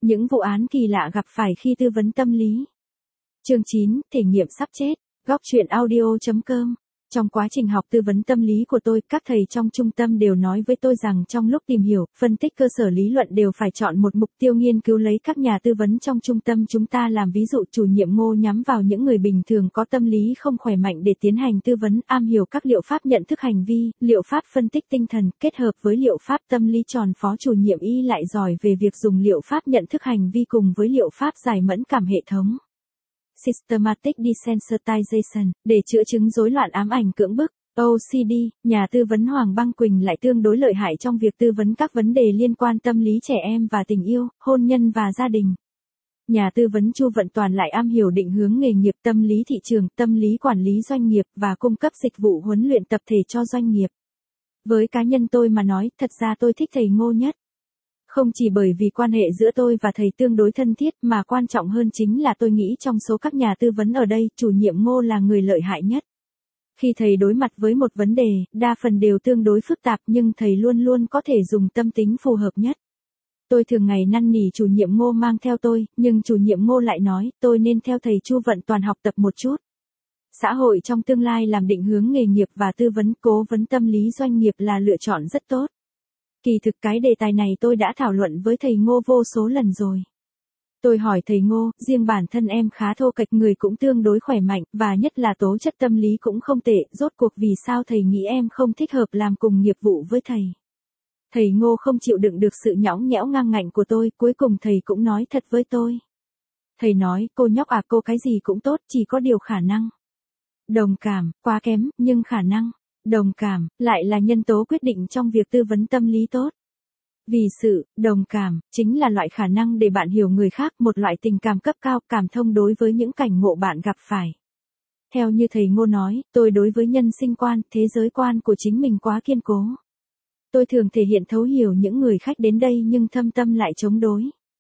Những vụ án kỳ lạ gặp phải khi tư vấn tâm lý. Chương 9, thể nghiệm sắp chết. Góc truyện audio.com. Trong quá trình học tư vấn tâm lý của tôi, các thầy trong trung tâm đều nói với tôi rằng trong lúc tìm hiểu, phân tích cơ sở lý luận đều phải chọn một mục tiêu nghiên cứu lấy các nhà tư vấn trong trung tâm chúng ta làm ví dụ. Chủ nhiệm Ngô nhắm vào những người bình thường có tâm lý không khỏe mạnh để tiến hành tư vấn, am hiểu các liệu pháp nhận thức hành vi, liệu pháp phân tích tinh thần, kết hợp với liệu pháp tâm lý tròn. Phó chủ nhiệm Y lại giỏi về việc dùng liệu pháp nhận thức hành vi cùng với liệu pháp giải mẫn cảm hệ thống. Systematic Desensitization, để chữa chứng rối loạn ám ảnh cưỡng bức, OCD. Nhà tư vấn Hoàng Băng Quỳnh lại tương đối lợi hại trong việc tư vấn các vấn đề liên quan tâm lý trẻ em và tình yêu, hôn nhân và gia đình. Nhà tư vấn Chu Vận Toàn lại am hiểu định hướng nghề nghiệp, tâm lý thị trường, tâm lý quản lý doanh nghiệp và cung cấp dịch vụ huấn luyện tập thể cho doanh nghiệp. Với cá nhân tôi mà nói, thật ra tôi thích thầy Ngô nhất. Không chỉ bởi vì quan hệ giữa tôi và thầy tương đối thân thiết mà quan trọng hơn chính là tôi nghĩ trong số các nhà tư vấn ở đây, chủ nhiệm Ngô là người lợi hại nhất. Khi thầy đối mặt với một vấn đề, đa phần đều tương đối phức tạp nhưng thầy luôn luôn có thể dùng tâm tính phù hợp nhất. Tôi thường ngày năn nỉ chủ nhiệm Ngô mang theo tôi, nhưng chủ nhiệm Ngô lại nói tôi nên theo thầy Chu Vận Toàn học tập một chút. Xã hội trong tương lai làm định hướng nghề nghiệp và tư vấn cố vấn tâm lý doanh nghiệp là lựa chọn rất tốt. Kỳ thực cái đề tài này tôi đã thảo luận với thầy Ngô vô số lần rồi. Tôi hỏi thầy Ngô, riêng bản thân em khá thô kệch, người cũng tương đối khỏe mạnh, và nhất là tố chất tâm lý cũng không tệ, rốt cuộc vì sao thầy nghĩ em không thích hợp làm cùng nghiệp vụ với thầy? Thầy Ngô không chịu đựng được sự nhõng nhẽo ngang ngạnh của tôi, cuối cùng thầy cũng nói thật với tôi. Thầy nói, cô nhóc à, cô cái gì cũng tốt, chỉ có điều khả năng. Đồng cảm, quá kém, nhưng khả năng. Đồng cảm, lại là nhân tố quyết định trong việc tư vấn tâm lý tốt. Vì sự, đồng cảm, chính là loại khả năng để bạn hiểu người khác, một loại tình cảm cấp cao, cảm thông đối với những cảnh ngộ bạn gặp phải. Theo như thầy Ngô nói, tôi đối với nhân sinh quan, thế giới quan của chính mình quá kiên cố. Tôi thường thể hiện thấu hiểu những người khách đến đây nhưng thâm tâm lại chống đối.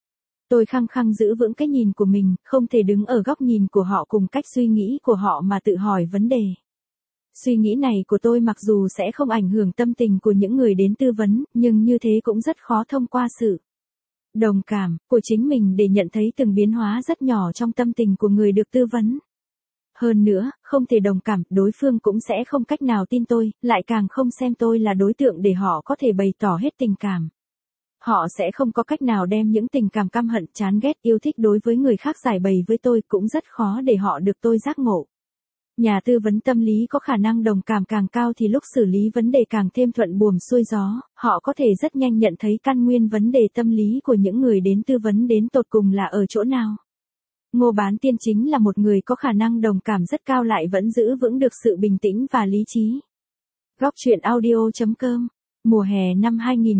Tôi khăng khăng giữ vững cái nhìn của mình, không thể đứng ở góc nhìn của họ cùng cách suy nghĩ của họ mà tự hỏi vấn đề. Suy nghĩ này của tôi mặc dù sẽ không ảnh hưởng tâm tình của những người đến tư vấn, nhưng như thế cũng rất khó thông qua sự đồng cảm của chính mình để nhận thấy từng biến hóa rất nhỏ trong tâm tình của người được tư vấn. Hơn nữa, không thể đồng cảm, đối phương cũng sẽ không cách nào tin tôi, lại càng không xem tôi là đối tượng để họ có thể bày tỏ hết tình cảm. Họ sẽ không có cách nào đem những tình cảm căm hận, chán ghét, yêu thích đối với người khác giải bày với tôi, cũng rất khó để họ được tôi giác ngộ. Nhà tư vấn tâm lý có khả năng đồng cảm càng cao thì lúc xử lý vấn đề càng thêm thuận buồm xuôi gió, họ có thể rất nhanh nhận thấy căn nguyên vấn đề tâm lý của những người đến tư vấn đến tột cùng là ở chỗ nào. Ngô Bán Tiên chính là một người có khả năng đồng cảm rất cao lại vẫn giữ vững được sự bình tĩnh và lý trí. Góc truyện audio.com. Mùa hè năm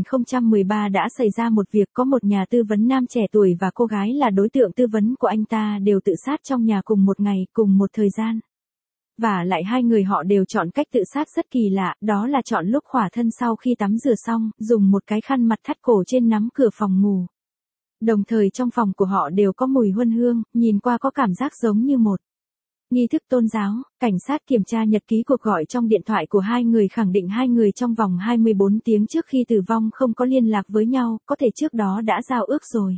2013 đã xảy ra một việc, có một nhà tư vấn nam trẻ tuổi và cô gái là đối tượng tư vấn của anh ta đều tự sát trong nhà cùng một ngày, cùng một thời gian. Và lại hai người họ đều chọn cách tự sát rất kỳ lạ, đó là chọn lúc khỏa thân sau khi tắm rửa xong, dùng một cái khăn mặt thắt cổ trên nắm cửa phòng ngủ. Đồng thời trong phòng của họ đều có mùi huân hương, nhìn qua có cảm giác giống như một nghi thức tôn giáo. Cảnh sát kiểm tra nhật ký cuộc gọi trong điện thoại của hai người khẳng định hai người trong vòng 24 tiếng trước khi tử vong không có liên lạc với nhau, có thể trước đó đã giao ước rồi.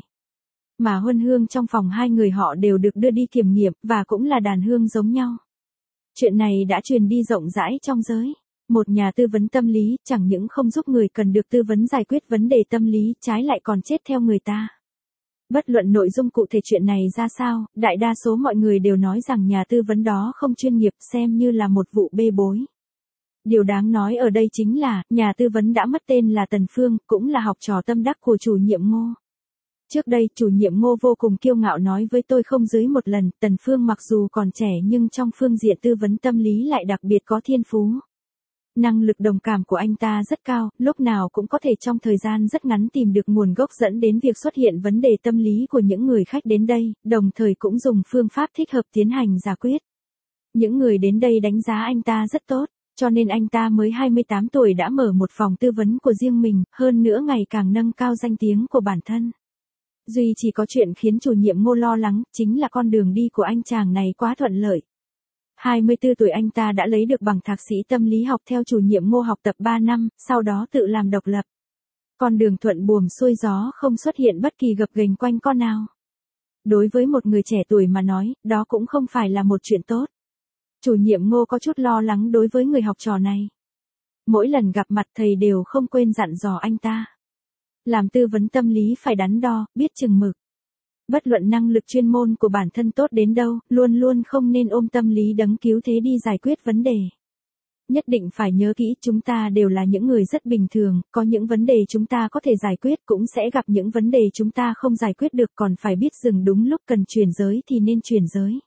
Mà huân hương trong phòng hai người họ đều được đưa đi kiểm nghiệm, và cũng là đàn hương giống nhau. Chuyện này đã truyền đi rộng rãi trong giới. Một nhà tư vấn tâm lý chẳng những không giúp người cần được tư vấn giải quyết vấn đề tâm lý, trái lại còn chết theo người ta. Bất luận nội dung cụ thể chuyện này ra sao, đại đa số mọi người đều nói rằng nhà tư vấn đó không chuyên nghiệp, xem như là một vụ bê bối. Điều đáng nói ở đây chính là, nhà tư vấn đã mất tên là Tần Phương, cũng là học trò tâm đắc của chủ nhiệm Ngô. Trước đây, chủ nhiệm Ngô vô cùng kiêu ngạo nói với tôi không dưới một lần, Tần Phương mặc dù còn trẻ nhưng trong phương diện tư vấn tâm lý lại đặc biệt có thiên phú. Năng lực đồng cảm của anh ta rất cao, lúc nào cũng có thể trong thời gian rất ngắn tìm được nguồn gốc dẫn đến việc xuất hiện vấn đề tâm lý của những người khách đến đây, đồng thời cũng dùng phương pháp thích hợp tiến hành giải quyết. Những người đến đây đánh giá anh ta rất tốt, cho nên anh ta mới 28 tuổi đã mở một phòng tư vấn của riêng mình, hơn nữa ngày càng nâng cao danh tiếng của bản thân. Duy chỉ có chuyện khiến chủ nhiệm Ngô lo lắng, chính là con đường đi của anh chàng này quá thuận lợi. 24 tuổi anh ta đã lấy được bằng thạc sĩ tâm lý học theo chủ nhiệm Ngô học tập 3 năm, sau đó tự làm độc lập. Con đường thuận buồm xuôi gió không xuất hiện bất kỳ gập ghềnh quanh co nào. Đối với một người trẻ tuổi mà nói, đó cũng không phải là một chuyện tốt. Chủ nhiệm Ngô có chút lo lắng đối với người học trò này. Mỗi lần gặp mặt thầy đều không quên dặn dò anh ta. Làm tư vấn tâm lý phải đắn đo, biết chừng mực. Bất luận năng lực chuyên môn của bản thân tốt đến đâu, luôn luôn không nên ôm tâm lý đấng cứu thế đi giải quyết vấn đề. Nhất định phải nhớ kỹ, chúng ta đều là những người rất bình thường, có những vấn đề chúng ta có thể giải quyết, cũng sẽ gặp những vấn đề chúng ta không giải quyết được, còn phải biết dừng đúng lúc cần chuyển giới thì nên chuyển giới.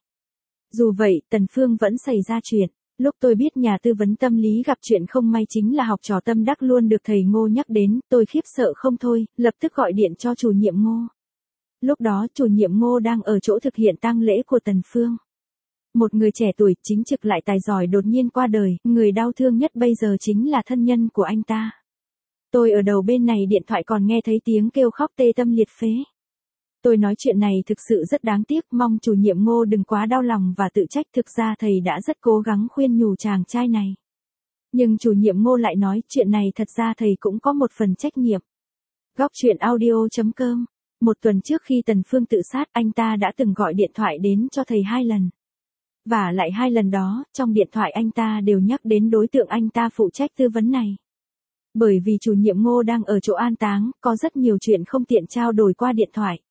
Dù vậy, Tần Phương vẫn xảy ra chuyện. Lúc tôi biết nhà tư vấn tâm lý gặp chuyện không may chính là học trò tâm đắc luôn được thầy Ngô nhắc đến, tôi khiếp sợ không thôi, lập tức gọi điện cho chủ nhiệm Ngô. Lúc đó chủ nhiệm Ngô đang ở chỗ thực hiện tang lễ của Tần Phương. Một người trẻ tuổi chính trực lại tài giỏi đột nhiên qua đời, người đau thương nhất bây giờ chính là thân nhân của anh ta. Tôi ở đầu bên này điện thoại còn nghe thấy tiếng kêu khóc tê tâm liệt phế. Tôi nói chuyện này thực sự rất đáng tiếc, mong chủ nhiệm Ngô đừng quá đau lòng và tự trách, thực ra thầy đã rất cố gắng khuyên nhủ chàng trai này. Nhưng chủ nhiệm Ngô lại nói chuyện này thật ra thầy cũng có một phần trách nhiệm. Góc truyện audio.com. Một tuần trước khi Tần Phương tự sát, anh ta đã từng gọi điện thoại đến cho thầy 2 lần. Và lại 2 lần đó, trong điện thoại anh ta đều nhắc đến đối tượng anh ta phụ trách tư vấn này. Bởi vì chủ nhiệm Ngô đang ở chỗ an táng, có rất nhiều chuyện không tiện trao đổi qua điện thoại.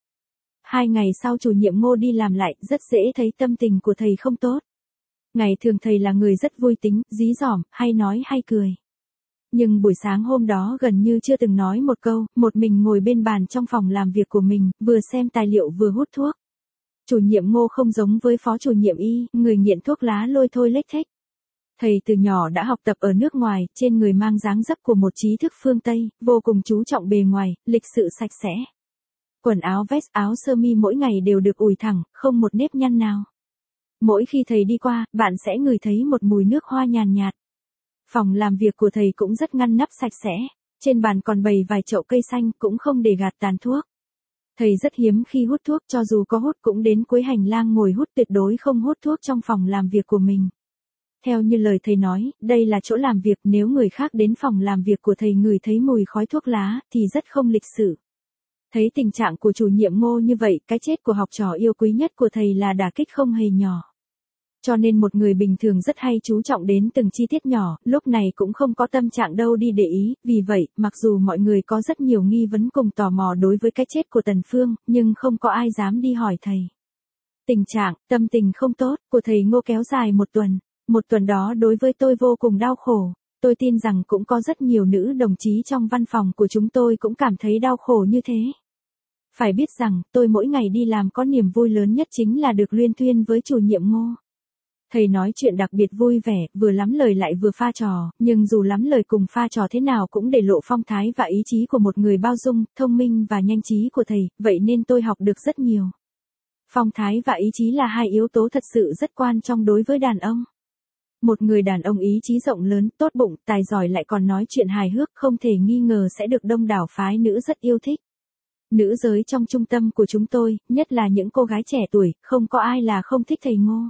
2 ngày sau chủ nhiệm Ngô đi làm lại, rất dễ thấy tâm tình của thầy không tốt. Ngày thường thầy là người rất vui tính, dí dỏm, hay nói hay cười. Nhưng buổi sáng hôm đó gần như chưa từng nói một câu, một mình ngồi bên bàn trong phòng làm việc của mình, vừa xem tài liệu vừa hút thuốc. Chủ nhiệm Ngô không giống với phó chủ nhiệm Y, người nghiện thuốc lá lôi thôi lếch thếch. Thầy từ nhỏ đã học tập ở nước ngoài, trên người mang dáng dấp của một trí thức phương Tây, vô cùng chú trọng bề ngoài, lịch sự sạch sẽ. Quần áo vest, áo sơ mi mỗi ngày đều được ủi thẳng, không một nếp nhăn nào. Mỗi khi thầy đi qua, bạn sẽ ngửi thấy một mùi nước hoa nhàn nhạt. Phòng làm việc của thầy cũng rất ngăn nắp sạch sẽ, trên bàn còn bày vài chậu cây xanh, cũng không để gạt tàn thuốc. Thầy rất hiếm khi hút thuốc, cho dù có hút cũng đến cuối hành lang ngồi hút, tuyệt đối không hút thuốc trong phòng làm việc của mình. Theo như lời thầy nói, đây là chỗ làm việc, nếu người khác đến phòng làm việc của thầy ngửi thấy mùi khói thuốc lá, thì rất không lịch sự. Thấy tình trạng của chủ nhiệm Ngô như vậy, cái chết của học trò yêu quý nhất của thầy là đả kích không hề nhỏ. Cho nên một người bình thường rất hay chú trọng đến từng chi tiết nhỏ, lúc này cũng không có tâm trạng đâu đi để ý, vì vậy, mặc dù mọi người có rất nhiều nghi vấn cùng tò mò đối với cái chết của Tần Phương, nhưng không có ai dám đi hỏi thầy. Tình trạng, tâm tình không tốt, của thầy Ngô kéo dài một tuần. Một tuần đó đối với tôi vô cùng đau khổ. Tôi tin rằng cũng có rất nhiều nữ đồng chí trong văn phòng của chúng tôi cũng cảm thấy đau khổ như thế. Phải biết rằng, tôi mỗi ngày đi làm có niềm vui lớn nhất chính là được luyên thuyên với chủ nhiệm Ngô. Thầy nói chuyện đặc biệt vui vẻ, vừa lắm lời lại vừa pha trò, nhưng dù lắm lời cùng pha trò thế nào cũng để lộ phong thái và ý chí của một người bao dung, thông minh và nhanh trí của thầy, vậy nên tôi học được rất nhiều. Phong thái và ý chí là 2 yếu tố thật sự rất quan trọng đối với đàn ông. Một người đàn ông ý chí rộng lớn, tốt bụng, tài giỏi lại còn nói chuyện hài hước, không thể nghi ngờ sẽ được đông đảo phái nữ rất yêu thích. Nữ giới trong trung tâm của chúng tôi, nhất là những cô gái trẻ tuổi, không có ai là không thích thầy Ngô.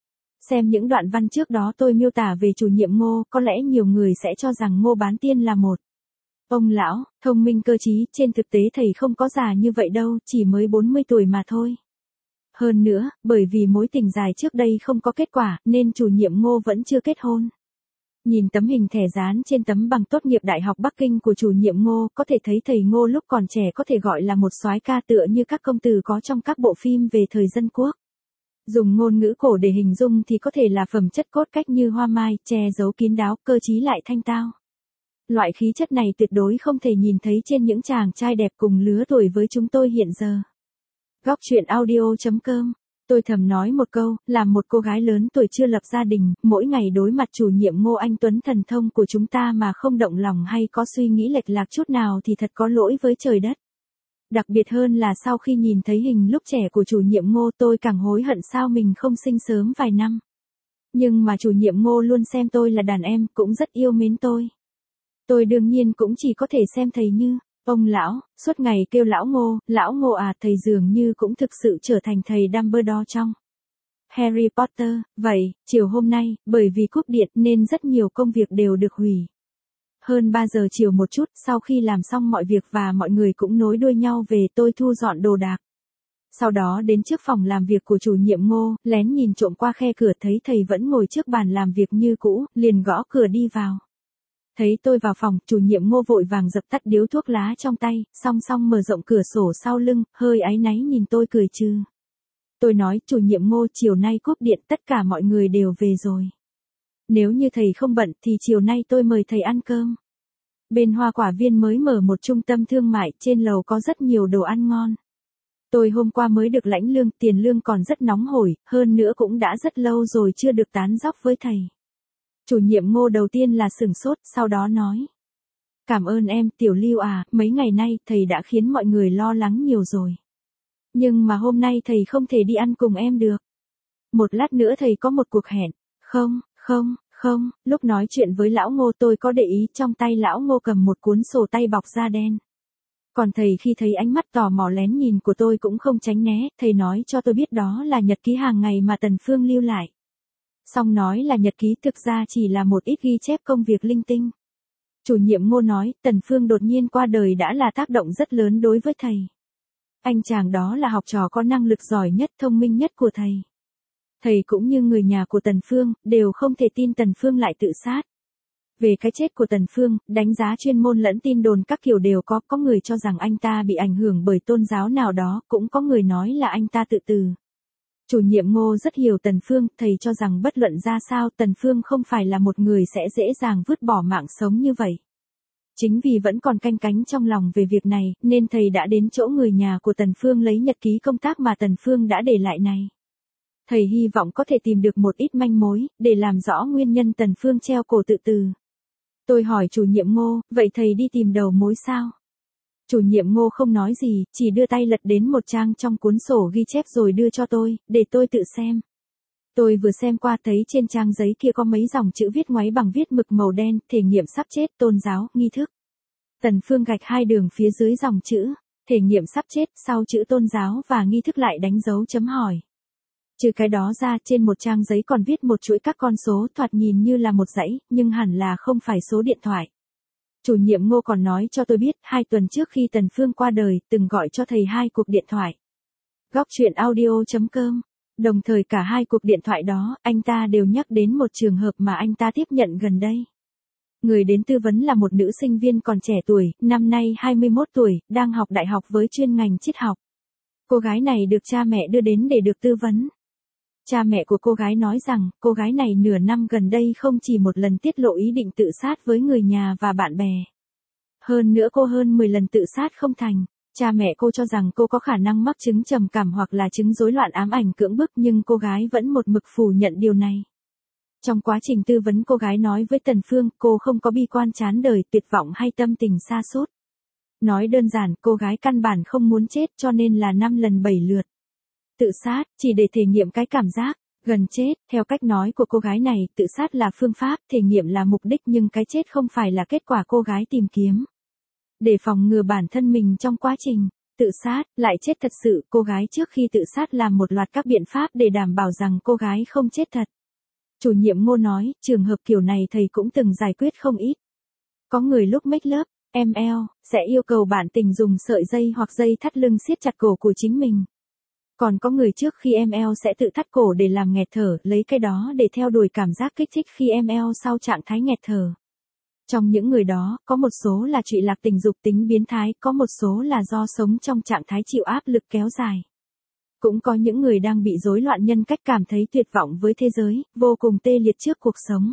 Xem những đoạn văn trước đó tôi miêu tả về chủ nhiệm Ngô, có lẽ nhiều người sẽ cho rằng Ngô Bán Tiên là một ông lão, thông minh cơ trí, trên thực tế thầy không có già như vậy đâu, chỉ mới 40 tuổi mà thôi. Hơn nữa, bởi vì mối tình dài trước đây không có kết quả, nên chủ nhiệm Ngô vẫn chưa kết hôn. Nhìn tấm hình thẻ dán trên tấm bằng tốt nghiệp Đại học Bắc Kinh của chủ nhiệm Ngô, có thể thấy thầy Ngô lúc còn trẻ có thể gọi là một soái ca tựa như các công tử có trong các bộ phim về thời dân quốc. Dùng ngôn ngữ cổ để hình dung thì có thể là phẩm chất cốt cách như hoa mai, che giấu kín đáo, cơ trí lại thanh tao. Loại khí chất này tuyệt đối không thể nhìn thấy trên những chàng trai đẹp cùng lứa tuổi với chúng tôi hiện giờ. Góc truyện audio.com. Tôi thầm nói một câu, làm một cô gái lớn tuổi chưa lập gia đình, mỗi ngày đối mặt chủ nhiệm Ngô Anh Tuấn thần thông của chúng ta mà không động lòng hay có suy nghĩ lệch lạc chút nào thì thật có lỗi với trời đất. Đặc biệt hơn là sau khi nhìn thấy hình lúc trẻ của chủ nhiệm Ngô, tôi càng hối hận sao mình không sinh sớm vài năm. Nhưng mà chủ nhiệm Ngô luôn xem tôi là đàn em, cũng rất yêu mến tôi. Tôi đương nhiên cũng chỉ có thể xem thầy như ông lão, suốt ngày kêu lão Ngô à, thầy dường như cũng thực sự trở thành thầy Dumbledore trong Harry Potter. Vậy, chiều hôm nay, bởi vì cúp điện nên rất nhiều công việc đều được hủy. Hơn 3 giờ chiều một chút, sau khi làm xong mọi việc và mọi người cũng nối đuôi nhau về, tôi thu dọn đồ đạc. Sau đó đến trước phòng làm việc của chủ nhiệm Ngô, lén nhìn trộm qua khe cửa thấy thầy vẫn ngồi trước bàn làm việc như cũ, liền gõ cửa đi vào. Thấy tôi vào phòng, chủ nhiệm Ngô vội vàng dập tắt điếu thuốc lá trong tay, song song mở rộng cửa sổ sau lưng, hơi áy náy nhìn tôi cười trừ. Tôi nói, chủ nhiệm Ngô, chiều nay cúp điện, tất cả mọi người đều về rồi. Nếu như thầy không bận thì chiều nay tôi mời thầy ăn cơm. Bên Hoa Quả Viên mới mở một trung tâm thương mại, trên lầu có rất nhiều đồ ăn ngon. Tôi hôm qua mới được lãnh lương, tiền lương còn rất nóng hổi, hơn nữa cũng đã rất lâu rồi chưa được tán dóc với thầy. Chủ nhiệm Ngô đầu tiên là sửng sốt, sau đó nói. Cảm ơn em, Tiểu Lưu à, mấy ngày nay thầy đã khiến mọi người lo lắng nhiều rồi. Nhưng mà hôm nay thầy không thể đi ăn cùng em được. Một lát nữa thầy có một cuộc hẹn. Không, lúc nói chuyện với lão Ngô tôi có để ý trong tay lão Ngô cầm một cuốn sổ tay bọc da đen. Còn thầy khi thấy ánh mắt tò mò lén nhìn của tôi cũng không tránh né, thầy nói cho tôi biết đó là nhật ký hàng ngày mà Tần Phương lưu lại. Xong nói là nhật ký thực ra chỉ là một ít ghi chép công việc linh tinh. Chủ nhiệm Ngô nói, Tần Phương đột nhiên qua đời đã là tác động rất lớn đối với thầy. Anh chàng đó là học trò có năng lực giỏi nhất, thông minh nhất của thầy. Thầy cũng như người nhà của Tần Phương, đều không thể tin Tần Phương lại tự sát. Về cái chết của Tần Phương, đánh giá chuyên môn lẫn tin đồn các kiểu đều có người cho rằng anh ta bị ảnh hưởng bởi tôn giáo nào đó, cũng có người nói là anh ta tự tử. Chủ nhiệm Ngô rất hiểu Tần Phương, thầy cho rằng bất luận ra sao Tần Phương không phải là một người sẽ dễ dàng vứt bỏ mạng sống như vậy. Chính vì vẫn còn canh cánh trong lòng về việc này, nên thầy đã đến chỗ người nhà của Tần Phương lấy nhật ký công tác mà Tần Phương đã để lại này. Thầy hy vọng có thể tìm được một ít manh mối, để làm rõ nguyên nhân Tần Phương treo cổ tự tử. Tôi hỏi chủ nhiệm Ngô, vậy thầy đi tìm đầu mối sao? Chủ nhiệm Ngô không nói gì, chỉ đưa tay lật đến một trang trong cuốn sổ ghi chép rồi đưa cho tôi, để tôi tự xem. Tôi vừa xem qua thấy trên trang giấy kia có mấy dòng chữ viết ngoáy bằng viết mực màu đen, thể nghiệm sắp chết, tôn giáo, nghi thức. Tần Phương gạch 2 đường phía dưới dòng chữ, thể nghiệm sắp chết, sau chữ tôn giáo và nghi thức lại đánh dấu chấm hỏi. Trừ cái đó ra, trên một trang giấy còn viết một chuỗi các con số thoạt nhìn như là một dãy, nhưng hẳn là không phải số điện thoại. Chủ nhiệm Ngô còn nói cho tôi biết, 2 tuần trước khi Tần Phương qua đời, từng gọi cho thầy 2 cuộc điện thoại. Góc truyện audio.com. Đồng thời cả 2 cuộc điện thoại đó, anh ta đều nhắc đến một trường hợp mà anh ta tiếp nhận gần đây. Người đến tư vấn là một nữ sinh viên còn trẻ tuổi, năm nay 21 tuổi, đang học đại học với chuyên ngành triết học. Cô gái này được cha mẹ đưa đến để được tư vấn. Cha mẹ của cô gái nói rằng, cô gái này nửa năm gần đây không chỉ một lần tiết lộ ý định tự sát với người nhà và bạn bè. Hơn nữa cô hơn 10 lần tự sát không thành. Cha mẹ cô cho rằng cô có khả năng mắc chứng trầm cảm hoặc là chứng rối loạn ám ảnh cưỡng bức, nhưng cô gái vẫn một mực phủ nhận điều này. Trong quá trình tư vấn cô gái nói với Tần Phương, cô không có bi quan chán đời, tuyệt vọng hay tâm tình sa sút. Nói đơn giản, cô gái căn bản không muốn chết cho nên là 5 lần 7 lượt. Tự sát, chỉ để thể nghiệm cái cảm giác gần chết. Theo cách nói của cô gái này, tự sát là phương pháp, thể nghiệm là mục đích, nhưng cái chết không phải là kết quả cô gái tìm kiếm. Để phòng ngừa bản thân mình trong quá trình tự sát, lại chết thật sự, cô gái trước khi tự sát làm một loạt các biện pháp để đảm bảo rằng cô gái không chết thật. Chủ nhiệm Ngô nói, trường hợp kiểu này thầy cũng từng giải quyết không ít. Có người lúc make love, ML, sẽ yêu cầu bạn tình dùng sợi dây hoặc dây thắt lưng siết chặt cổ của chính mình. Còn có người trước khi ML sẽ tự thắt cổ để làm nghẹt thở, lấy cái đó để theo đuổi cảm giác kích thích khi ML sau trạng thái nghẹt thở. Trong những người đó, có một số là trụy lạc tình dục tính biến thái, có một số là do sống trong trạng thái chịu áp lực kéo dài. Cũng có những người đang bị rối loạn nhân cách, cảm thấy tuyệt vọng với thế giới, vô cùng tê liệt trước cuộc sống.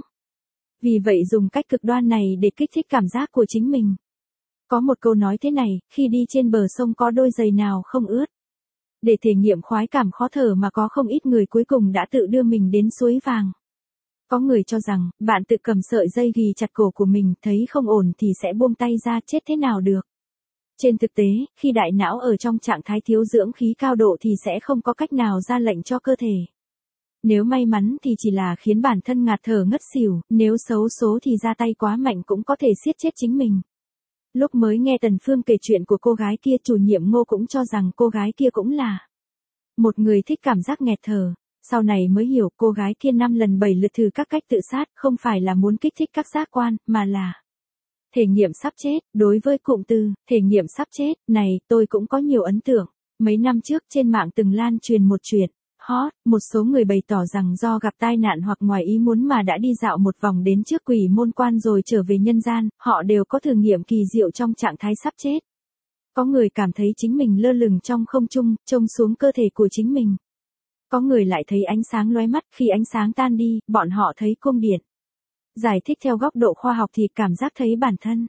Vì vậy dùng cách cực đoan này để kích thích cảm giác của chính mình. Có một câu nói thế này, khi đi trên bờ sông có đôi giày nào không ướt. Để thể nghiệm khoái cảm khó thở mà có không ít người cuối cùng đã tự đưa mình đến suối vàng. Có người cho rằng, bạn tự cầm sợi dây ghì chặt cổ của mình, thấy không ổn thì sẽ buông tay ra, chết thế nào được. Trên thực tế, khi đại não ở trong trạng thái thiếu dưỡng khí cao độ thì sẽ không có cách nào ra lệnh cho cơ thể. Nếu may mắn thì chỉ là khiến bản thân ngạt thở ngất xỉu, nếu xấu số thì ra tay quá mạnh cũng có thể siết chết chính mình. Lúc mới nghe Tần Phương kể chuyện của cô gái kia, chủ nhiệm Ngô cũng cho rằng cô gái kia cũng là một người thích cảm giác nghẹt thở. Sau này mới hiểu cô gái kia 5 lần 7 lượt thử các cách tự sát, không phải là muốn kích thích các giác quan, mà là Thể nghiệm sắp chết, đối với cụm từ, thể nghiệm sắp chết, này, tôi cũng có nhiều ấn tượng. Mấy năm trước trên mạng từng lan truyền một chuyện hot, một số người bày tỏ rằng do gặp tai nạn hoặc ngoài ý muốn mà đã đi dạo một vòng đến trước quỷ môn quan rồi trở về nhân gian, họ đều có thử nghiệm kỳ diệu trong trạng thái sắp chết. Có người cảm thấy chính mình lơ lửng trong không trung, trông xuống cơ thể của chính mình. Có người lại thấy ánh sáng lóe mắt, khi ánh sáng tan đi, bọn họ thấy cung điện. Giải thích theo góc độ khoa học thì cảm giác thấy bản thân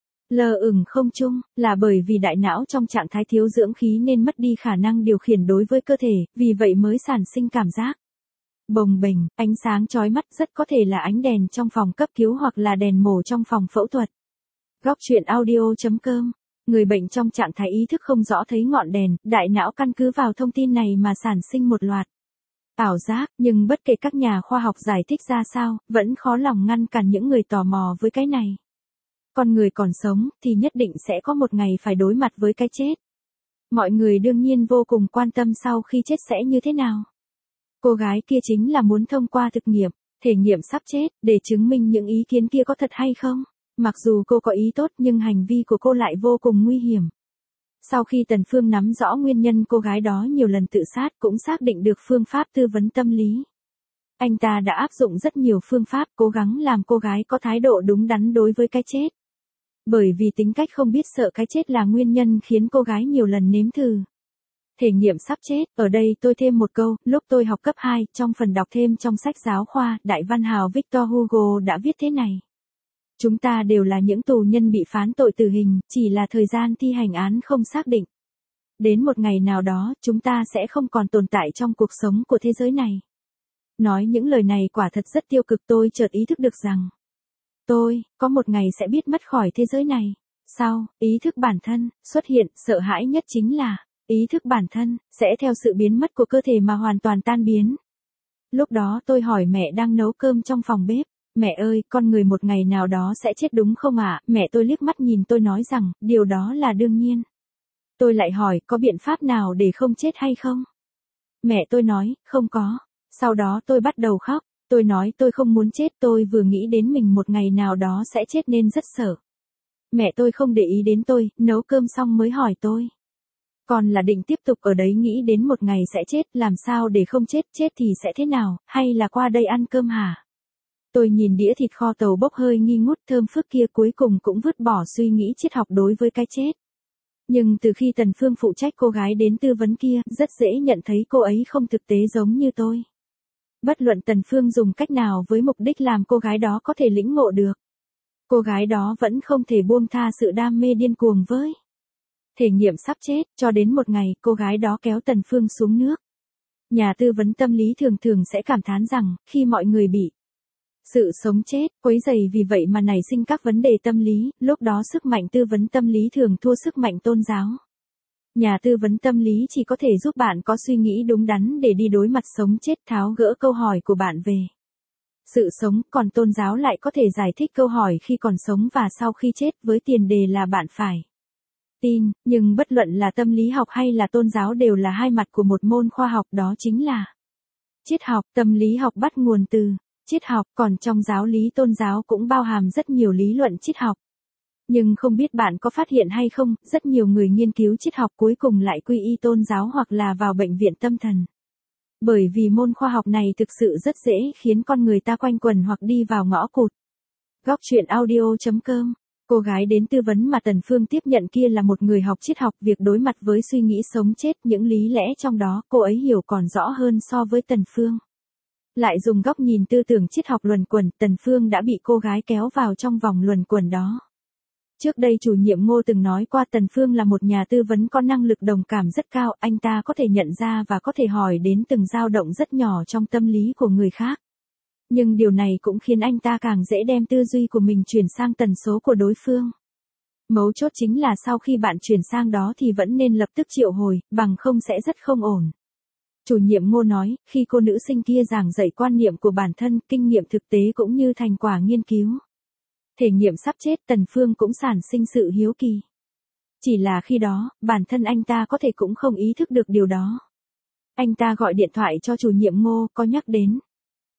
lơ ửng không trung, là bởi vì đại não trong trạng thái thiếu dưỡng khí nên mất đi khả năng điều khiển đối với cơ thể, vì vậy mới sản sinh cảm giác bồng bềnh, ánh sáng chói mắt, rất có thể là ánh đèn trong phòng cấp cứu hoặc là đèn mổ trong phòng phẫu thuật. Góc truyện audio.com. Người bệnh trong trạng thái ý thức không rõ thấy ngọn đèn, đại não căn cứ vào thông tin này mà sản sinh một loạt ảo giác, nhưng bất kể các nhà khoa học giải thích ra sao, vẫn khó lòng ngăn cản những người tò mò với cái này. Con người còn sống, thì nhất định sẽ có một ngày phải đối mặt với cái chết. Mọi người đương nhiên vô cùng quan tâm sau khi chết sẽ như thế nào. Cô gái kia chính là muốn thông qua thực nghiệm, thể nghiệm sắp chết, để chứng minh những ý kiến kia có thật hay không. Mặc dù cô có ý tốt nhưng hành vi của cô lại vô cùng nguy hiểm. Sau khi Tần Phương nắm rõ nguyên nhân cô gái đó nhiều lần tự sát cũng xác định được phương pháp tư vấn tâm lý. Anh ta đã áp dụng rất nhiều phương pháp cố gắng làm cô gái có thái độ đúng đắn đối với cái chết. Bởi vì tính cách không biết sợ cái chết là nguyên nhân khiến cô gái nhiều lần nếm thử thể nghiệm sắp chết. Ở đây tôi thêm một câu, lúc tôi học cấp 2, trong phần đọc thêm trong sách giáo khoa, đại văn hào Victor Hugo đã viết thế này. Chúng ta đều là những tù nhân bị phán tội tử hình, chỉ là thời gian thi hành án không xác định. Đến một ngày nào đó, chúng ta sẽ không còn tồn tại trong cuộc sống của thế giới này. Nói những lời này quả thật rất tiêu cực, tôi chợt ý thức được rằng tôi, có một ngày sẽ biết mất khỏi thế giới này. Sau, ý thức bản thân, xuất hiện, sợ hãi nhất chính là, ý thức bản thân, sẽ theo sự biến mất của cơ thể mà hoàn toàn tan biến. Lúc đó tôi hỏi mẹ đang nấu cơm trong phòng bếp, mẹ ơi, con người một ngày nào đó sẽ chết đúng không ạ? Mẹ tôi liếc mắt nhìn tôi nói rằng, điều đó là đương nhiên. Tôi lại hỏi, có biện pháp nào để không chết hay không? Mẹ tôi nói, không có. Sau đó tôi bắt đầu khóc. Tôi nói tôi không muốn chết, tôi vừa nghĩ đến mình một ngày nào đó sẽ chết nên rất sợ. Mẹ tôi không để ý đến tôi, nấu cơm xong mới hỏi tôi. Còn là định tiếp tục ở đấy nghĩ đến một ngày sẽ chết, làm sao để không chết, chết thì sẽ thế nào, hay là qua đây ăn cơm hả? Tôi nhìn đĩa thịt kho tàu bốc hơi nghi ngút thơm phức kia cuối cùng cũng vứt bỏ suy nghĩ triết học đối với cái chết. Nhưng từ khi Tần Phương phụ trách cô gái đến tư vấn kia, rất dễ nhận thấy cô ấy không thực tế giống như tôi. Bất luận Tần Phương dùng cách nào với mục đích làm cô gái đó có thể lĩnh ngộ được, cô gái đó vẫn không thể buông tha sự đam mê điên cuồng với thể nghiệm sắp chết, cho đến một ngày cô gái đó kéo Tần Phương xuống nước. Nhà tư vấn tâm lý thường thường sẽ cảm thán rằng, khi mọi người bị sự sống chết, quấy rầy vì vậy mà nảy sinh các vấn đề tâm lý, lúc đó sức mạnh tư vấn tâm lý thường thua sức mạnh tôn giáo. Nhà tư vấn tâm lý chỉ có thể giúp bạn có suy nghĩ đúng đắn để đi đối mặt sống chết, tháo gỡ câu hỏi của bạn về sự sống, còn tôn giáo lại có thể giải thích câu hỏi khi còn sống và sau khi chết với tiền đề là bạn phải tin, nhưng bất luận là tâm lý học hay là tôn giáo đều là hai mặt của một môn khoa học, đó chính là triết học. Tâm lý học bắt nguồn từ triết học, còn trong giáo lý tôn giáo cũng bao hàm rất nhiều lý luận triết học. Nhưng không biết bạn có phát hiện hay không, rất nhiều người nghiên cứu triết học cuối cùng lại quy y tôn giáo hoặc là vào bệnh viện tâm thần. Bởi vì môn khoa học này thực sự rất dễ khiến con người ta quanh quẩn hoặc đi vào ngõ cụt. Góc truyện audio.com. Cô gái đến tư vấn mà Tần Phương tiếp nhận kia là một người học triết học, việc đối mặt với suy nghĩ sống chết, những lý lẽ trong đó cô ấy hiểu còn rõ hơn so với Tần Phương. Lại dùng góc nhìn tư tưởng triết học luẩn quẩn, Tần Phương đã bị cô gái kéo vào trong vòng luẩn quẩn đó. Trước đây chủ nhiệm Ngô từng nói qua Tần Phương là một nhà tư vấn có năng lực đồng cảm rất cao, anh ta có thể nhận ra và có thể hỏi đến từng dao động rất nhỏ trong tâm lý của người khác. Nhưng điều này cũng khiến anh ta càng dễ đem tư duy của mình chuyển sang tần số của đối phương. Mấu chốt chính là sau khi bạn chuyển sang đó thì vẫn nên lập tức triệu hồi, bằng không sẽ rất không ổn. Chủ nhiệm Ngô nói, khi cô nữ sinh kia giảng dạy quan niệm của bản thân, kinh nghiệm thực tế cũng như thành quả nghiên cứu thể nghiệm sắp chết, Tần Phương cũng sản sinh sự hiếu kỳ. Chỉ là khi đó, bản thân anh ta có thể cũng không ý thức được điều đó. Anh ta gọi điện thoại cho chủ nhiệm Ngô, có nhắc đến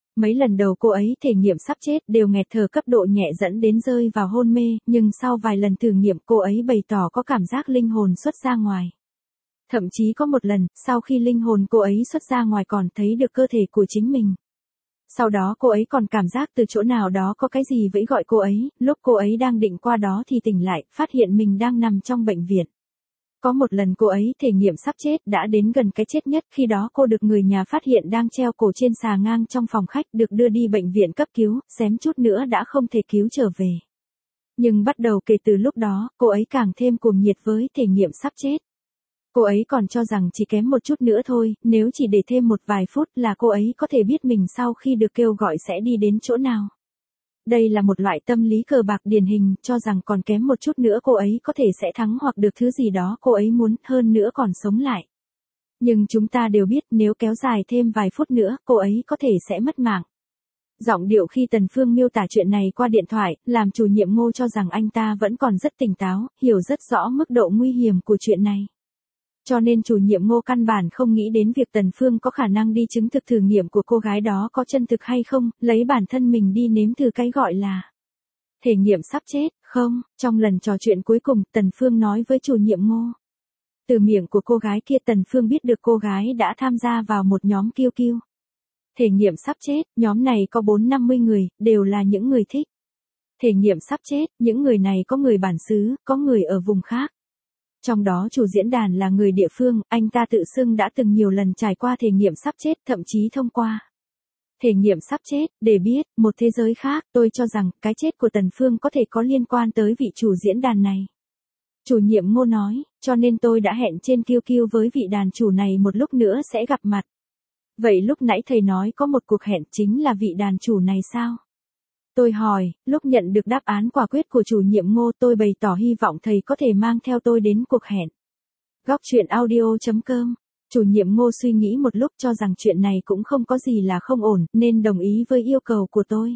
Mấy lần đầu cô ấy thể nghiệm sắp chết đều nghẹt thở cấp độ nhẹ dẫn đến rơi vào hôn mê, nhưng sau vài lần thử nghiệm cô ấy bày tỏ có cảm giác linh hồn xuất ra ngoài. Thậm chí có một lần, sau khi linh hồn cô ấy xuất ra ngoài còn thấy được cơ thể của chính mình. Sau đó cô ấy còn cảm giác từ chỗ nào đó có cái gì vẫy gọi cô ấy, lúc cô ấy đang định qua đó thì tỉnh lại, phát hiện mình đang nằm trong bệnh viện. Có một lần cô ấy thể nghiệm sắp chết đã đến gần cái chết nhất, khi đó cô được người nhà phát hiện đang treo cổ trên xà ngang trong phòng khách, được đưa đi bệnh viện cấp cứu, xém chút nữa đã không thể cứu trở về. Nhưng bắt đầu kể từ lúc đó, cô ấy càng thêm cuồng nhiệt với thể nghiệm sắp chết. Cô ấy còn cho rằng chỉ kém một chút nữa thôi, nếu chỉ để thêm một vài phút là cô ấy có thể biết mình sau khi được kêu gọi sẽ đi đến chỗ nào. Đây là một loại tâm lý cờ bạc điển hình, cho rằng còn kém một chút nữa cô ấy có thể sẽ thắng hoặc được thứ gì đó cô ấy muốn, hơn nữa còn sống lại. Nhưng chúng ta đều biết nếu kéo dài thêm vài phút nữa, cô ấy có thể sẽ mất mạng. Giọng điệu khi Tần Phương miêu tả chuyện này qua điện thoại, làm chủ nhiệm Ngô cho rằng anh ta vẫn còn rất tỉnh táo, hiểu rất rõ mức độ nguy hiểm của chuyện này. Cho nên chủ nhiệm Ngô căn bản không nghĩ đến việc Tần Phương có khả năng đi chứng thực thử nghiệm của cô gái đó có chân thực hay không, lấy bản thân mình đi nếm thử cái gọi là thể nghiệm sắp chết, không. Trong lần trò chuyện cuối cùng, Tần Phương nói với chủ nhiệm Ngô. Từ miệng của cô gái kia Tần Phương biết được cô gái đã tham gia vào một nhóm kiêu kiêu. Thể nghiệm sắp chết, nhóm này có 450 người, đều là những người thích thể nghiệm sắp chết, những người này có người bản xứ, có người ở vùng khác. Trong đó chủ diễn đàn là người địa phương, anh ta tự xưng đã từng nhiều lần trải qua thể nghiệm sắp chết, thậm chí thông qua thể nghiệm sắp chết, để biết, một thế giới khác. Tôi cho rằng, cái chết của Tần Phương có thể có liên quan tới vị chủ diễn đàn này. Chủ nhiệm Ngô nói, cho nên tôi đã hẹn trên QQ với vị đàn chủ này một lúc nữa sẽ gặp mặt. Vậy lúc nãy thầy nói có một cuộc hẹn chính là vị đàn chủ này sao? Tôi hỏi, lúc nhận được đáp án quả quyết của chủ nhiệm Ngô tôi bày tỏ hy vọng thầy có thể mang theo tôi đến cuộc hẹn. Góc truyện audio.com. Chủ nhiệm Ngô suy nghĩ một lúc cho rằng chuyện này cũng không có gì là không ổn, nên đồng ý với yêu cầu của tôi.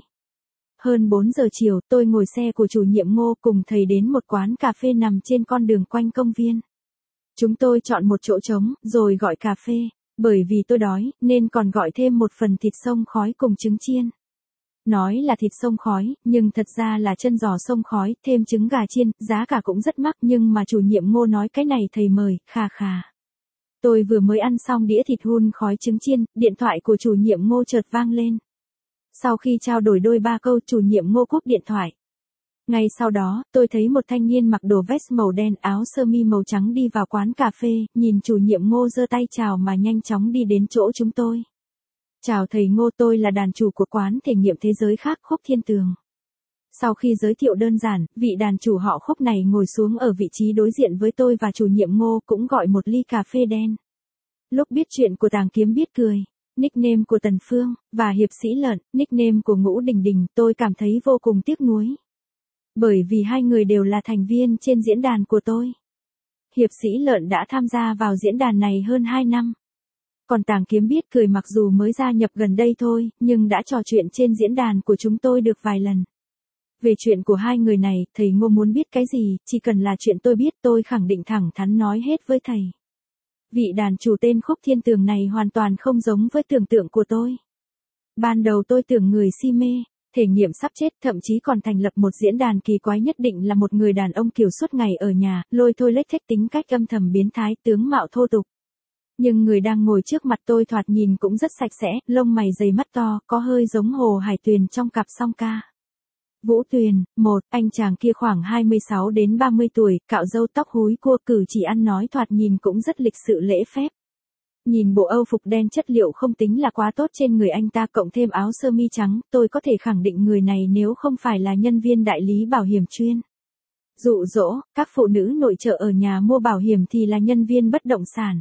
Hơn 4 giờ chiều, tôi ngồi xe của chủ nhiệm Ngô cùng thầy đến một quán cà phê nằm trên con đường quanh công viên. Chúng tôi chọn một chỗ trống, rồi gọi cà phê. Bởi vì tôi đói, nên còn gọi thêm một phần thịt xông khói cùng trứng chiên. Nói là thịt xông khói, nhưng thật ra là chân giò xông khói, thêm trứng gà chiên, giá cả cũng rất mắc, nhưng mà chủ nhiệm Ngô nói cái này thầy mời, khà khà. Tôi vừa mới ăn xong đĩa thịt hun khói trứng chiên, điện thoại của chủ nhiệm Ngô chợt vang lên. Sau khi trao đổi đôi ba câu, chủ nhiệm Ngô cúp điện thoại. Ngay sau đó, tôi thấy một thanh niên mặc đồ vest màu đen, áo sơ mi màu trắng đi vào quán cà phê, nhìn chủ nhiệm Ngô giơ tay chào mà nhanh chóng đi đến chỗ chúng tôi. Chào thầy Ngô, tôi là đàn chủ của quán thể nghiệm thế giới khác Khúc Thiên Tường. Sau khi giới thiệu đơn giản, vị đàn chủ họ Khúc này ngồi xuống ở vị trí đối diện với tôi và chủ nhiệm Ngô cũng gọi một ly cà phê đen. Lúc biết chuyện của Tàng Kiếm biết cười, nickname của Tần Phương, và Hiệp Sĩ Lợn, nickname của Ngũ Đình Đình, tôi cảm thấy vô cùng tiếc nuối. Bởi vì hai người đều là thành viên trên diễn đàn của tôi. Hiệp Sĩ Lợn đã tham gia vào diễn đàn này hơn 2 năm. Còn Tàng Kiếm biết cười mặc dù mới gia nhập gần đây thôi, nhưng đã trò chuyện trên diễn đàn của chúng tôi được vài lần. Về chuyện của hai người này, thầy Ngô muốn biết cái gì, chỉ cần là chuyện tôi biết tôi khẳng định thẳng thắn nói hết với thầy. Vị đàn chủ tên Khúc Thiên Tường này hoàn toàn không giống với tưởng tượng của tôi. Ban đầu tôi tưởng người si mê thể nghiệm sắp chết, thậm chí còn thành lập một diễn đàn kỳ quái nhất định là một người đàn ông kiểu suốt ngày ở nhà, lôi thôi lếch thếch tính cách âm thầm biến thái, tướng mạo thô tục. Nhưng người đang ngồi trước mặt tôi thoạt nhìn cũng rất sạch sẽ, lông mày dày mắt to, có hơi giống Hồ Hải Tuyền trong cặp song ca. Vũ Tuyền, anh chàng kia khoảng 26 đến 30 tuổi, cạo râu tóc húi cua, cử chỉ ăn nói thoạt nhìn cũng rất lịch sự lễ phép. Nhìn bộ âu phục đen chất liệu không tính là quá tốt trên người anh ta, cộng thêm áo sơ mi trắng, tôi có thể khẳng định người này nếu không phải là nhân viên đại lý bảo hiểm chuyên dụ dỗ các phụ nữ nội trợ ở nhà mua bảo hiểm thì là nhân viên bất động sản.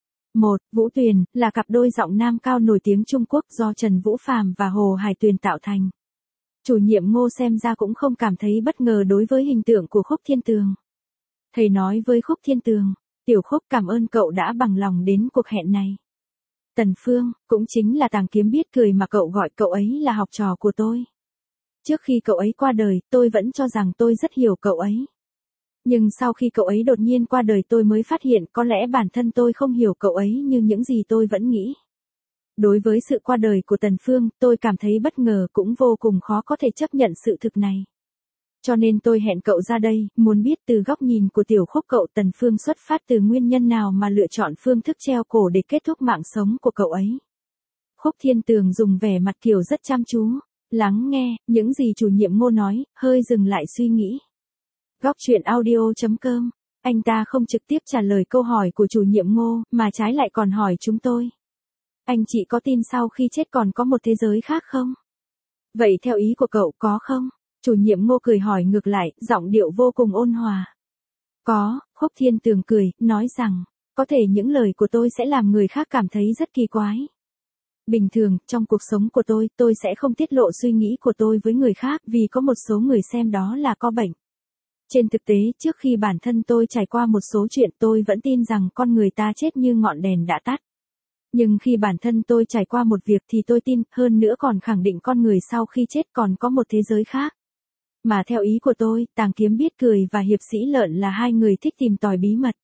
Vũ Tuyền là cặp đôi giọng nam cao nổi tiếng Trung Quốc do Trần Vũ Phàm và Hồ Hải Tuyền tạo thành. Chủ nhiệm Ngô xem ra cũng không cảm thấy bất ngờ đối với hình tượng của Khúc Thiên Tường. Thầy nói với Khúc Thiên Tường, Tiểu Khúc, cảm ơn cậu đã bằng lòng đến cuộc hẹn này. Tần Phương, cũng chính là Tàng Kiếm biết cười mà cậu gọi cậu ấy là học trò của tôi. Trước khi cậu ấy qua đời, tôi vẫn cho rằng tôi rất hiểu cậu ấy. Nhưng sau khi cậu ấy đột nhiên qua đời tôi mới phát hiện có lẽ bản thân tôi không hiểu cậu ấy như những gì tôi vẫn nghĩ. Đối với sự qua đời của Tần Phương, tôi cảm thấy bất ngờ cũng vô cùng khó có thể chấp nhận sự thực này. Cho nên tôi hẹn cậu ra đây, muốn biết từ góc nhìn của tiểu Khúc cậu Tần Phương xuất phát từ nguyên nhân nào mà lựa chọn phương thức treo cổ để kết thúc mạng sống của cậu ấy. Khúc Thiên Tường dùng vẻ mặt kiểu rất chăm chú, lắng nghe, những gì chủ nhiệm Ngô nói, hơi dừng lại suy nghĩ. Góc truyện audio.com, anh ta không trực tiếp trả lời câu hỏi của chủ nhiệm Ngô, mà trái lại còn hỏi chúng tôi. Anh chị có tin sau khi chết còn có một thế giới khác không? Vậy theo ý của cậu có không? Chủ nhiệm Ngô cười hỏi ngược lại, giọng điệu vô cùng ôn hòa. Có, Khúc Thiên Tường cười, nói rằng, có thể những lời của tôi sẽ làm người khác cảm thấy rất kỳ quái. Bình thường, trong cuộc sống của tôi sẽ không tiết lộ suy nghĩ của tôi với người khác vì có một số người xem đó là có bệnh. Trên thực tế, trước khi bản thân tôi trải qua một số chuyện tôi vẫn tin rằng con người ta chết như ngọn đèn đã tắt. Nhưng khi bản thân tôi trải qua một việc thì tôi tin, hơn nữa còn khẳng định con người sau khi chết còn có một thế giới khác. Mà theo ý của tôi, Tàng Kiếm Biết Cười và Hiệp Sĩ Lợn là hai người thích tìm tòi bí mật.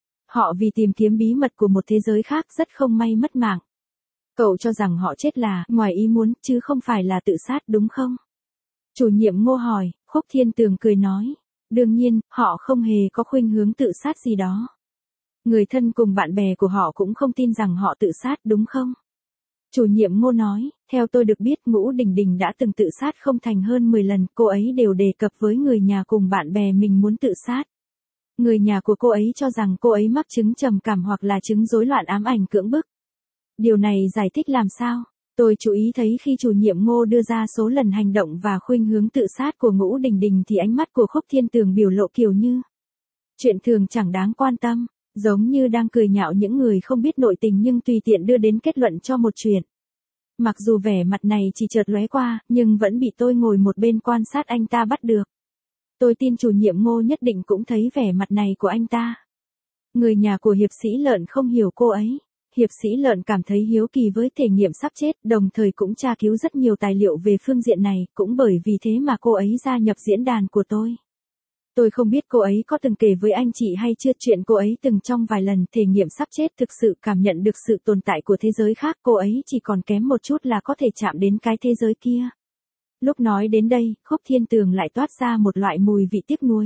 Họ vì tìm kiếm bí mật của một thế giới khác rất không may mất mạng. Cậu cho rằng họ chết là ngoài ý muốn chứ không phải là tự sát đúng không? Chủ nhiệm Ngô hỏi, Khúc Thiên Tường cười nói. Đương nhiên, họ không hề có khuynh hướng tự sát gì đó. Người thân cùng bạn bè của họ cũng không tin rằng họ tự sát đúng không? Chủ nhiệm Ngô nói, theo tôi được biết Ngũ Đình Đình đã từng tự sát không thành hơn 10 lần, cô ấy đều đề cập với người nhà cùng bạn bè mình muốn tự sát. Người nhà của cô ấy cho rằng cô ấy mắc chứng trầm cảm hoặc là chứng rối loạn ám ảnh cưỡng bức. Điều này giải thích làm sao? Tôi chú ý thấy khi chủ nhiệm Ngô đưa ra số lần hành động và khuynh hướng tự sát của Ngũ Đình Đình thì ánh mắt của Khúc Thiên Tường biểu lộ kiểu như chuyện thường chẳng đáng quan tâm, giống như đang cười nhạo những người không biết nội tình nhưng tùy tiện đưa đến kết luận cho một chuyện. Mặc dù vẻ mặt này chỉ chợt lóe qua, nhưng vẫn bị tôi ngồi một bên quan sát anh ta bắt được. Tôi tin chủ nhiệm Ngô nhất định cũng thấy vẻ mặt này của anh ta. Người nhà của Hiệp Sĩ Lợn không hiểu cô ấy. Hiệp Sĩ Lợn cảm thấy hiếu kỳ với thể nghiệm sắp chết, đồng thời cũng tra cứu rất nhiều tài liệu về phương diện này, cũng bởi vì thế mà cô ấy gia nhập diễn đàn của tôi. Tôi không biết cô ấy có từng kể với anh chị hay chưa chuyện cô ấy từng trong vài lần thể nghiệm sắp chết thực sự cảm nhận được sự tồn tại của thế giới khác, cô ấy chỉ còn kém một chút là có thể chạm đến cái thế giới kia. Lúc nói đến đây, Khúc Thiên Tường lại toát ra một loại mùi vị tiếc nuối.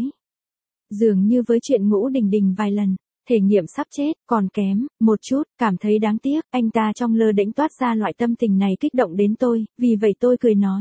Dường như với chuyện Ngũ Đình Đình vài lần thể nghiệm sắp chết, còn kém, một chút, cảm thấy đáng tiếc, anh ta trong lơ đễnh toát ra loại tâm tình này kích động đến tôi, vì vậy tôi cười nói.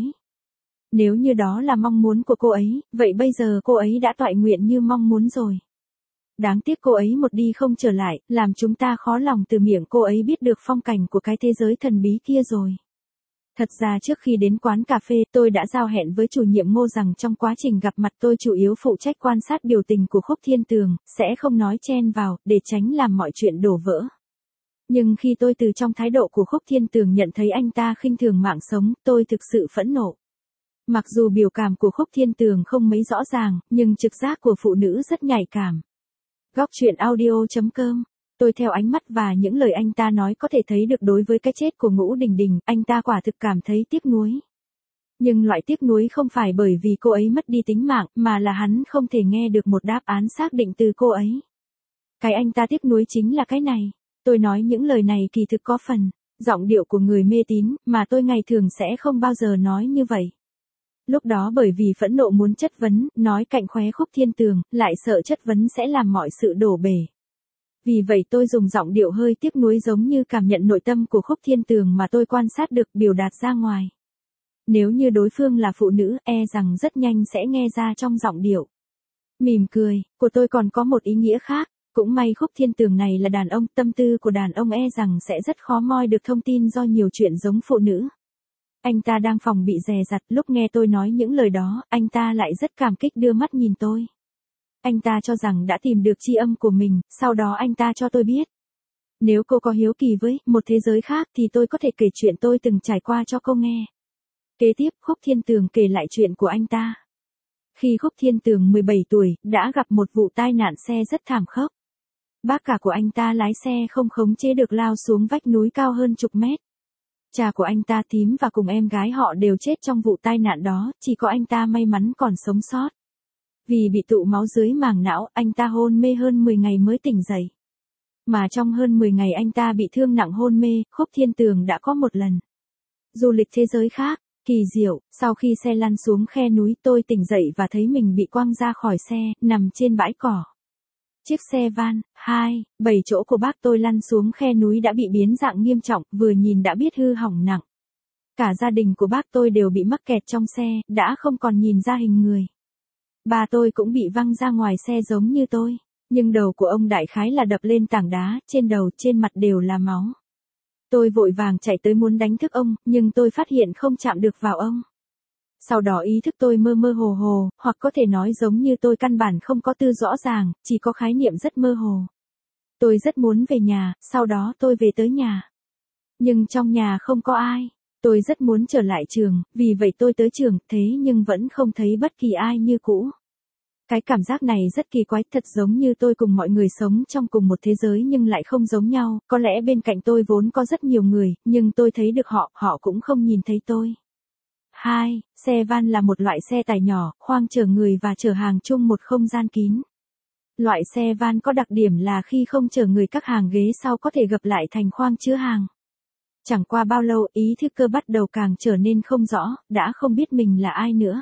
Nếu như đó là mong muốn của cô ấy, vậy bây giờ cô ấy đã toại nguyện như mong muốn rồi. Đáng tiếc cô ấy một đi không trở lại, làm chúng ta khó lòng từ miệng cô ấy biết được phong cảnh của cái thế giới thần bí kia rồi. Thật ra trước khi đến quán cà phê tôi đã giao hẹn với chủ nhiệm Ngô rằng trong quá trình gặp mặt tôi chủ yếu phụ trách quan sát biểu tình của Khúc Thiên Tường, sẽ không nói chen vào, để tránh làm mọi chuyện đổ vỡ. Nhưng khi tôi từ trong thái độ của Khúc Thiên Tường nhận thấy anh ta khinh thường mạng sống, tôi thực sự phẫn nộ. Mặc dù biểu cảm của Khúc Thiên Tường không mấy rõ ràng, nhưng trực giác của phụ nữ rất nhạy cảm. Góc truyện audio.com. Tôi theo ánh mắt và những lời anh ta nói có thể thấy được đối với cái chết của Ngũ Đình Đình, anh ta quả thực cảm thấy tiếc nuối. Nhưng loại tiếc nuối không phải bởi vì cô ấy mất đi tính mạng, mà là hắn không thể nghe được một đáp án xác định từ cô ấy. Cái anh ta tiếc nuối chính là cái này. Tôi nói những lời này kỳ thực có phần giọng điệu của người mê tín, mà tôi ngày thường sẽ không bao giờ nói như vậy. Lúc đó bởi vì phẫn nộ muốn chất vấn, nói cạnh khóe Khúc Thiên Tường, lại sợ chất vấn sẽ làm mọi sự đổ bể. Vì vậy tôi dùng giọng điệu hơi tiếc nuối giống như cảm nhận nội tâm của Khúc Thiên Tường mà tôi quan sát được biểu đạt ra ngoài. Nếu như đối phương là phụ nữ, rằng rất nhanh sẽ nghe ra trong giọng điệu. Mỉm cười, của tôi còn có một ý nghĩa khác. Cũng may Khúc Thiên Tường này là đàn ông, tâm tư của đàn ông rằng sẽ rất khó moi được thông tin do nhiều chuyện giống phụ nữ. Anh ta đang phòng bị dè dặt, lúc nghe tôi nói những lời đó, anh ta lại rất cảm kích đưa mắt nhìn tôi. Anh ta cho rằng đã tìm được chi âm của mình, sau đó anh ta cho tôi biết. Nếu cô có hiếu kỳ với một thế giới khác thì tôi có thể kể chuyện tôi từng trải qua cho cô nghe. Kế tiếp, Khúc Thiên Tường kể lại chuyện của anh ta. Khi Khúc Thiên Tường 17 tuổi, đã gặp một vụ tai nạn xe rất thảm khốc. Bác cả của anh ta lái xe không khống chế được lao xuống vách núi cao hơn chục mét. Cha của anh ta Tím và cùng em gái họ đều chết trong vụ tai nạn đó, chỉ có anh ta may mắn còn sống sót. Vì bị tụ máu dưới màng não, anh ta hôn mê hơn 10 ngày mới tỉnh dậy. Mà trong hơn 10 ngày anh ta bị thương nặng hôn mê, Khúc Thiên Tường đã có một lần du lịch thế giới khác. Kỳ diệu, sau khi xe lăn xuống khe núi tôi tỉnh dậy và thấy mình bị quăng ra khỏi xe, nằm trên bãi cỏ. Chiếc xe van, 7 chỗ của bác tôi lăn xuống khe núi đã bị biến dạng nghiêm trọng, vừa nhìn đã biết hư hỏng nặng. Cả gia đình của bác tôi đều bị mắc kẹt trong xe, đã không còn nhìn ra hình người. Bà tôi cũng bị văng ra ngoài xe giống như tôi, nhưng đầu của ông đại khái là đập lên tảng đá, trên đầu, trên mặt đều là máu. Tôi vội vàng chạy tới muốn đánh thức ông, nhưng tôi phát hiện không chạm được vào ông. Sau đó ý thức tôi mơ mơ hồ hồ, hoặc có thể nói giống như tôi căn bản không có tư rõ ràng, chỉ có khái niệm rất mơ hồ. Tôi rất muốn về nhà, sau đó tôi về tới nhà. Nhưng trong nhà không có ai. Tôi rất muốn trở lại trường, vì vậy tôi tới trường, thế nhưng vẫn không thấy bất kỳ ai như cũ. Cái cảm giác này rất kỳ quái, thật giống như tôi cùng mọi người sống trong cùng một thế giới nhưng lại không giống nhau, có lẽ bên cạnh tôi vốn có rất nhiều người, nhưng tôi thấy được họ, họ cũng không nhìn thấy tôi. Xe van là một loại xe tải nhỏ, khoang chở người và chở hàng chung một không gian kín. Loại xe van có đặc điểm là khi không chở người các hàng ghế sau có thể gập lại thành khoang chứa hàng. Chẳng qua bao lâu ý thức cơ bắt đầu càng trở nên không rõ, đã không biết mình là ai nữa.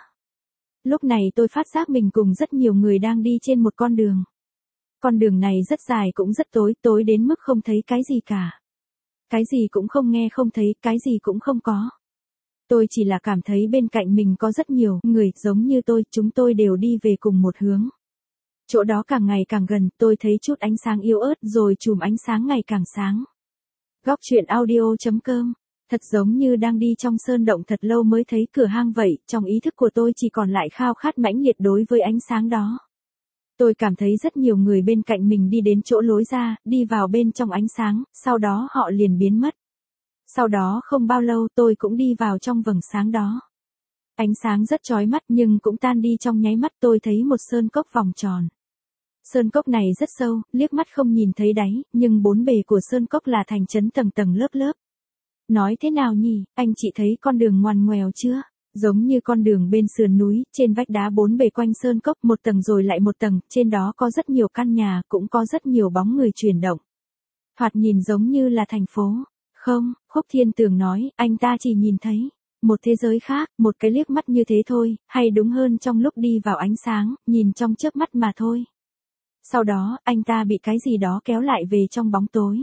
Lúc này tôi phát giác mình cùng rất nhiều người đang đi trên một con đường. Con đường này rất dài cũng rất tối, tối đến mức không thấy cái gì cả. Cái gì cũng không nghe không thấy, cái gì cũng không có. Tôi chỉ là cảm thấy bên cạnh mình có rất nhiều người giống như tôi, chúng tôi đều đi về cùng một hướng. Chỗ đó càng ngày càng gần, tôi thấy chút ánh sáng yếu ớt rồi chùm ánh sáng ngày càng sáng. Góc truyện audio.com. Thật giống như đang đi trong sơn động thật lâu mới thấy cửa hang vậy, trong ý thức của tôi chỉ còn lại khao khát mãnh liệt đối với ánh sáng đó. Tôi cảm thấy rất nhiều người bên cạnh mình đi đến chỗ lối ra, đi vào bên trong ánh sáng, sau đó họ liền biến mất. Sau đó không bao lâu tôi cũng đi vào trong vầng sáng đó. Ánh sáng rất chói mắt nhưng cũng tan đi trong nháy mắt, tôi thấy một sơn cốc vòng tròn. Sơn cốc này rất sâu, liếc mắt không nhìn thấy đáy, nhưng bốn bề của sơn cốc là thành trấn tầng tầng lớp lớp. Nói thế nào nhỉ, anh chị thấy con đường ngoằn ngoèo chưa? Giống như con đường bên sườn núi, trên vách đá bốn bề quanh sơn cốc một tầng rồi lại một tầng, trên đó có rất nhiều căn nhà, cũng có rất nhiều bóng người chuyển động. Thoạt nhìn giống như là thành phố. Không, Khúc Thiên Tường nói, anh ta chỉ nhìn thấy một thế giới khác, một cái liếc mắt như thế thôi, hay đúng hơn trong lúc đi vào ánh sáng, nhìn trong chớp mắt mà thôi. Sau đó, anh ta bị cái gì đó kéo lại về trong bóng tối.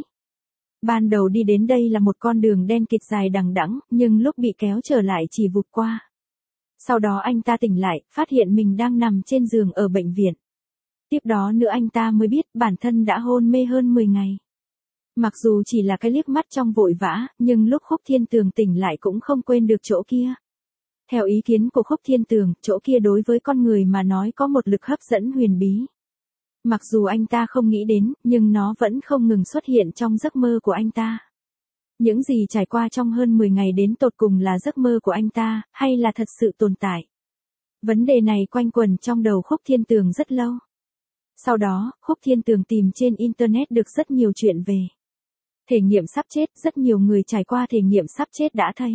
Ban đầu đi đến đây là một con đường đen kịt dài đằng đẵng, nhưng lúc bị kéo trở lại chỉ vụt qua. Sau đó anh ta tỉnh lại, phát hiện mình đang nằm trên giường ở bệnh viện. Tiếp đó nữa anh ta mới biết bản thân đã hôn mê hơn 10 ngày. Mặc dù chỉ là cái liếc mắt trong vội vã, nhưng lúc Khúc Thiên Tường tỉnh lại cũng không quên được chỗ kia. Theo ý kiến của Khúc Thiên Tường, chỗ kia đối với con người mà nói có một lực hấp dẫn huyền bí. Mặc dù anh ta không nghĩ đến, nhưng nó vẫn không ngừng xuất hiện trong giấc mơ của anh ta. Những gì trải qua trong hơn 10 ngày đến tột cùng là giấc mơ của anh ta, hay là thật sự tồn tại? Vấn đề này quanh quẩn trong đầu Khúc Thiên Tường rất lâu. Sau đó, Khúc Thiên Tường tìm trên Internet được rất nhiều chuyện về thể nghiệm sắp chết, rất nhiều người trải qua thể nghiệm sắp chết đã thấy.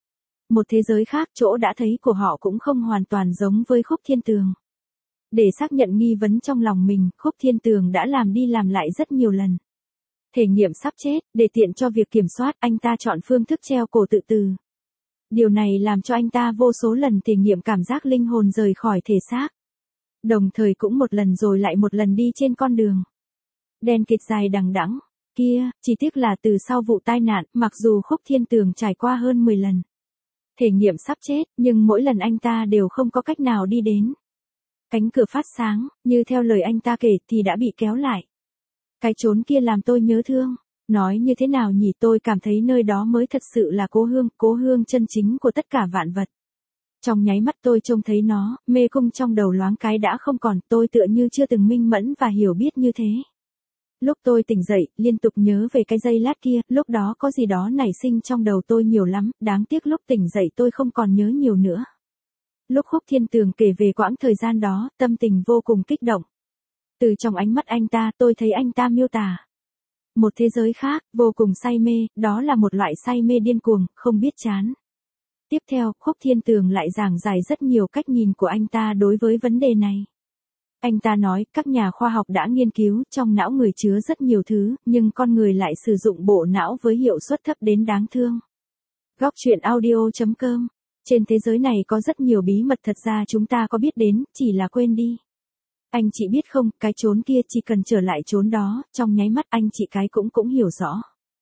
Một thế giới khác, chỗ đã thấy của họ cũng không hoàn toàn giống với Khúc Thiên Tường. Để xác nhận nghi vấn trong lòng mình, Khúc Thiên Tường đã làm đi làm lại rất nhiều lần. Thể nghiệm sắp chết, để tiện cho việc kiểm soát, anh ta chọn phương thức treo cổ tự tử. Điều này làm cho anh ta vô số lần thể nghiệm cảm giác linh hồn rời khỏi thể xác. Đồng thời cũng một lần rồi lại một lần đi trên con đường đen kịt dài đằng đẵng kia, chỉ tiếc là từ sau vụ tai nạn, mặc dù Khúc Thiên Tường trải qua hơn 10 lần thể nghiệm sắp chết, nhưng mỗi lần anh ta đều không có cách nào đi đến cánh cửa phát sáng, như theo lời anh ta kể thì đã bị kéo lại. Cái chốn kia làm tôi nhớ thương. Nói như thế nào nhỉ, tôi cảm thấy nơi đó mới thật sự là cố hương chân chính của tất cả vạn vật. Trong nháy mắt tôi trông thấy nó, mê cung trong đầu loáng cái đã không còn, tôi tựa như chưa từng minh mẫn và hiểu biết như thế. Lúc tôi tỉnh dậy, liên tục nhớ về cái giây lát kia, lúc đó có gì đó nảy sinh trong đầu tôi nhiều lắm, đáng tiếc lúc tỉnh dậy tôi không còn nhớ nhiều nữa. Lúc Khúc Thiên Tường kể về quãng thời gian đó, tâm tình vô cùng kích động. Từ trong ánh mắt anh ta, tôi thấy anh ta miêu tả một thế giới khác, vô cùng say mê, đó là một loại say mê điên cuồng, không biết chán. Tiếp theo, Khúc Thiên Tường lại giảng giải rất nhiều cách nhìn của anh ta đối với vấn đề này. Anh ta nói, các nhà khoa học đã nghiên cứu, trong não người chứa rất nhiều thứ, nhưng con người lại sử dụng bộ não với hiệu suất thấp đến đáng thương. Góc truyện audio.com. Trên thế giới này có rất nhiều bí mật thật ra chúng ta có biết đến, chỉ là quên đi. Anh chị biết không, cái chốn kia chỉ cần trở lại chốn đó, trong nháy mắt anh chị cái cũng hiểu rõ.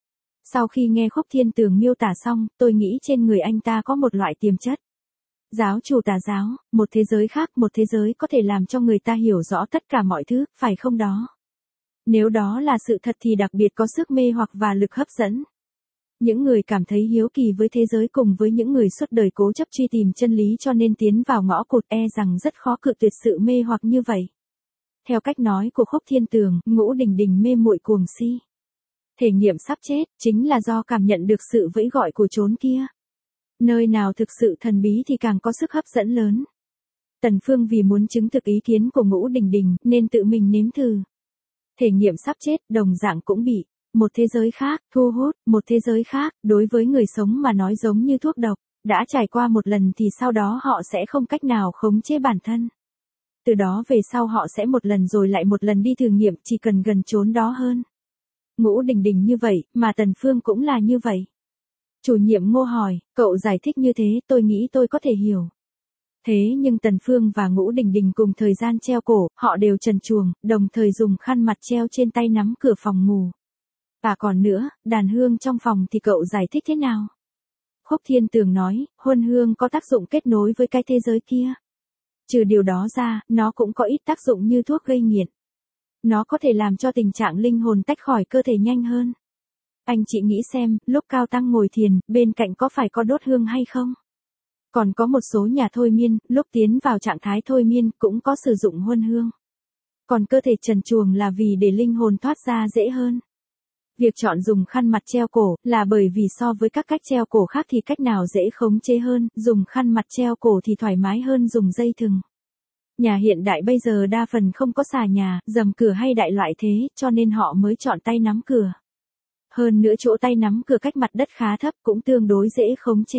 Sau khi nghe Khúc Thiên Tường miêu tả xong, tôi nghĩ trên người anh ta có một loại tiềm chất. Giáo chủ tà giáo, một thế giới khác, một thế giới có thể làm cho người ta hiểu rõ tất cả mọi thứ, phải không đó? Nếu đó là sự thật thì đặc biệt có sức mê hoặc và lực hấp dẫn. Những người cảm thấy hiếu kỳ với thế giới cùng với những người suốt đời cố chấp truy tìm chân lý cho nên tiến vào ngõ cụt rằng rất khó cự tuyệt sự mê hoặc như vậy. Theo cách nói của Khúc Thiên Tường, Ngũ Đình Đình mê muội cuồng si. Thể nghiệm sắp chết, chính là do cảm nhận được sự vẫy gọi của chốn kia. Nơi nào thực sự thần bí thì càng có sức hấp dẫn lớn. Tần Phương vì muốn chứng thực ý kiến của Ngũ Đình Đình, nên tự mình nếm thử. Thể nghiệm sắp chết, đồng dạng cũng bị. Một thế giới khác, thu hút, một thế giới khác, đối với người sống mà nói giống như thuốc độc. Đã trải qua một lần thì sau đó họ sẽ không cách nào khống chế bản thân. Từ đó về sau họ sẽ một lần rồi lại một lần đi thử nghiệm, chỉ cần gần chốn đó hơn. Ngũ Đình Đình như vậy, mà Tần Phương cũng là như vậy. Chủ nhiệm Ngô hỏi, cậu giải thích như thế tôi nghĩ tôi có thể hiểu. Thế nhưng Tần Phương và Ngũ Đình Đình cùng thời gian treo cổ, họ đều trần truồng, đồng thời dùng khăn mặt treo trên tay nắm cửa phòng ngủ. Và còn nữa, đàn hương trong phòng thì cậu giải thích thế nào? Khúc Thiên Tường nói, huân hương có tác dụng kết nối với cái thế giới kia. Trừ điều đó ra, nó cũng có ít tác dụng như thuốc gây nghiện. Nó có thể làm cho tình trạng linh hồn tách khỏi cơ thể nhanh hơn. Anh chị nghĩ xem, lúc Cao Tăng ngồi thiền, bên cạnh có phải có đốt hương hay không? Còn có một số nhà thôi miên, lúc tiến vào trạng thái thôi miên, cũng có sử dụng huân hương. Còn cơ thể trần truồng là vì để linh hồn thoát ra dễ hơn. Việc chọn dùng khăn mặt treo cổ, là bởi vì so với các cách treo cổ khác thì cách nào dễ khống chế hơn, dùng khăn mặt treo cổ thì thoải mái hơn dùng dây thừng. Nhà hiện đại bây giờ đa phần không có xà nhà, dầm cửa hay đại loại thế, cho nên họ mới chọn tay nắm cửa. Hơn nữa chỗ tay nắm cửa cách mặt đất khá thấp cũng tương đối dễ khống chế.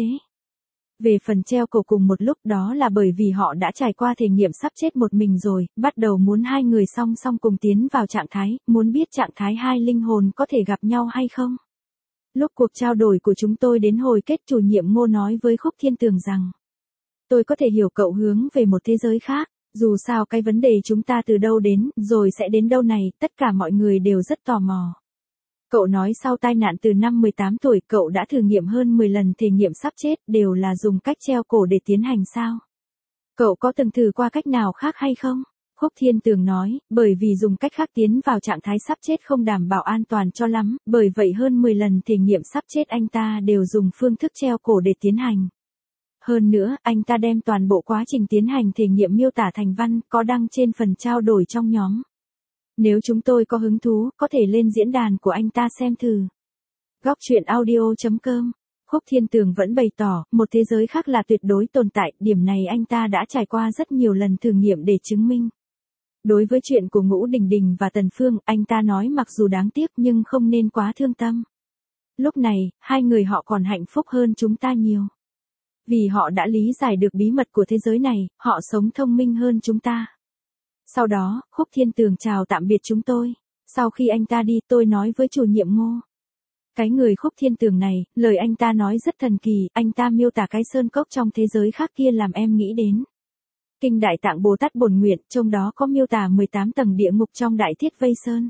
Về phần treo cổ cùng một lúc đó là bởi vì họ đã trải qua thể nghiệm sắp chết một mình rồi, bắt đầu muốn hai người song song cùng tiến vào trạng thái, muốn biết trạng thái hai linh hồn có thể gặp nhau hay không. Lúc cuộc trao đổi của chúng tôi đến hồi kết, chủ nhiệm Ngô nói với Khúc Thiên Tường rằng, tôi có thể hiểu cậu hướng về một thế giới khác, dù sao cái vấn đề chúng ta từ đâu đến, rồi sẽ đến đâu này, tất cả mọi người đều rất tò mò. Cậu nói sau tai nạn từ năm 18 tuổi cậu đã thử nghiệm hơn 10 lần thể nghiệm sắp chết, đều là dùng cách treo cổ để tiến hành sao? Cậu có từng thử qua cách nào khác hay không? Khúc Thiên Tường nói, bởi vì dùng cách khác tiến vào trạng thái sắp chết không đảm bảo an toàn cho lắm, bởi vậy hơn 10 lần thể nghiệm sắp chết anh ta đều dùng phương thức treo cổ để tiến hành. Hơn nữa, anh ta đem toàn bộ quá trình tiến hành thể nghiệm miêu tả thành văn, có đăng trên phần trao đổi trong nhóm. Nếu chúng tôi có hứng thú, có thể lên diễn đàn của anh ta xem thử. Góc truyện audio.com. Khúc Thiên Tường vẫn bày tỏ, một thế giới khác là tuyệt đối tồn tại, điểm này anh ta đã trải qua rất nhiều lần thử nghiệm để chứng minh. Đối với chuyện của Ngũ Đình Đình và Tần Phương, anh ta nói mặc dù đáng tiếc nhưng không nên quá thương tâm. Lúc này, hai người họ còn hạnh phúc hơn chúng ta nhiều. Vì họ đã lý giải được bí mật của thế giới này, họ sống thông minh hơn chúng ta. Sau đó, Khúc Thiên Tường chào tạm biệt chúng tôi. Sau khi anh ta đi, tôi nói với chủ nhiệm Ngô. Cái người Khúc Thiên Tường này, lời anh ta nói rất thần kỳ, anh ta miêu tả cái sơn cốc trong thế giới khác kia làm em nghĩ đến Kinh Đại Tạng Bồ Tát Bổn Nguyện, trong đó có miêu tả 18 tầng địa ngục trong Đại Thiết Vây Sơn.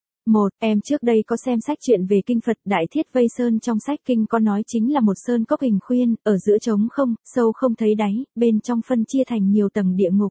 Em trước đây có xem sách truyện về kinh Phật, Đại Thiết Vây Sơn trong sách kinh có nói chính là một sơn cốc hình khuyên, ở giữa trống không, sâu không thấy đáy, bên trong phân chia thành nhiều tầng địa ngục.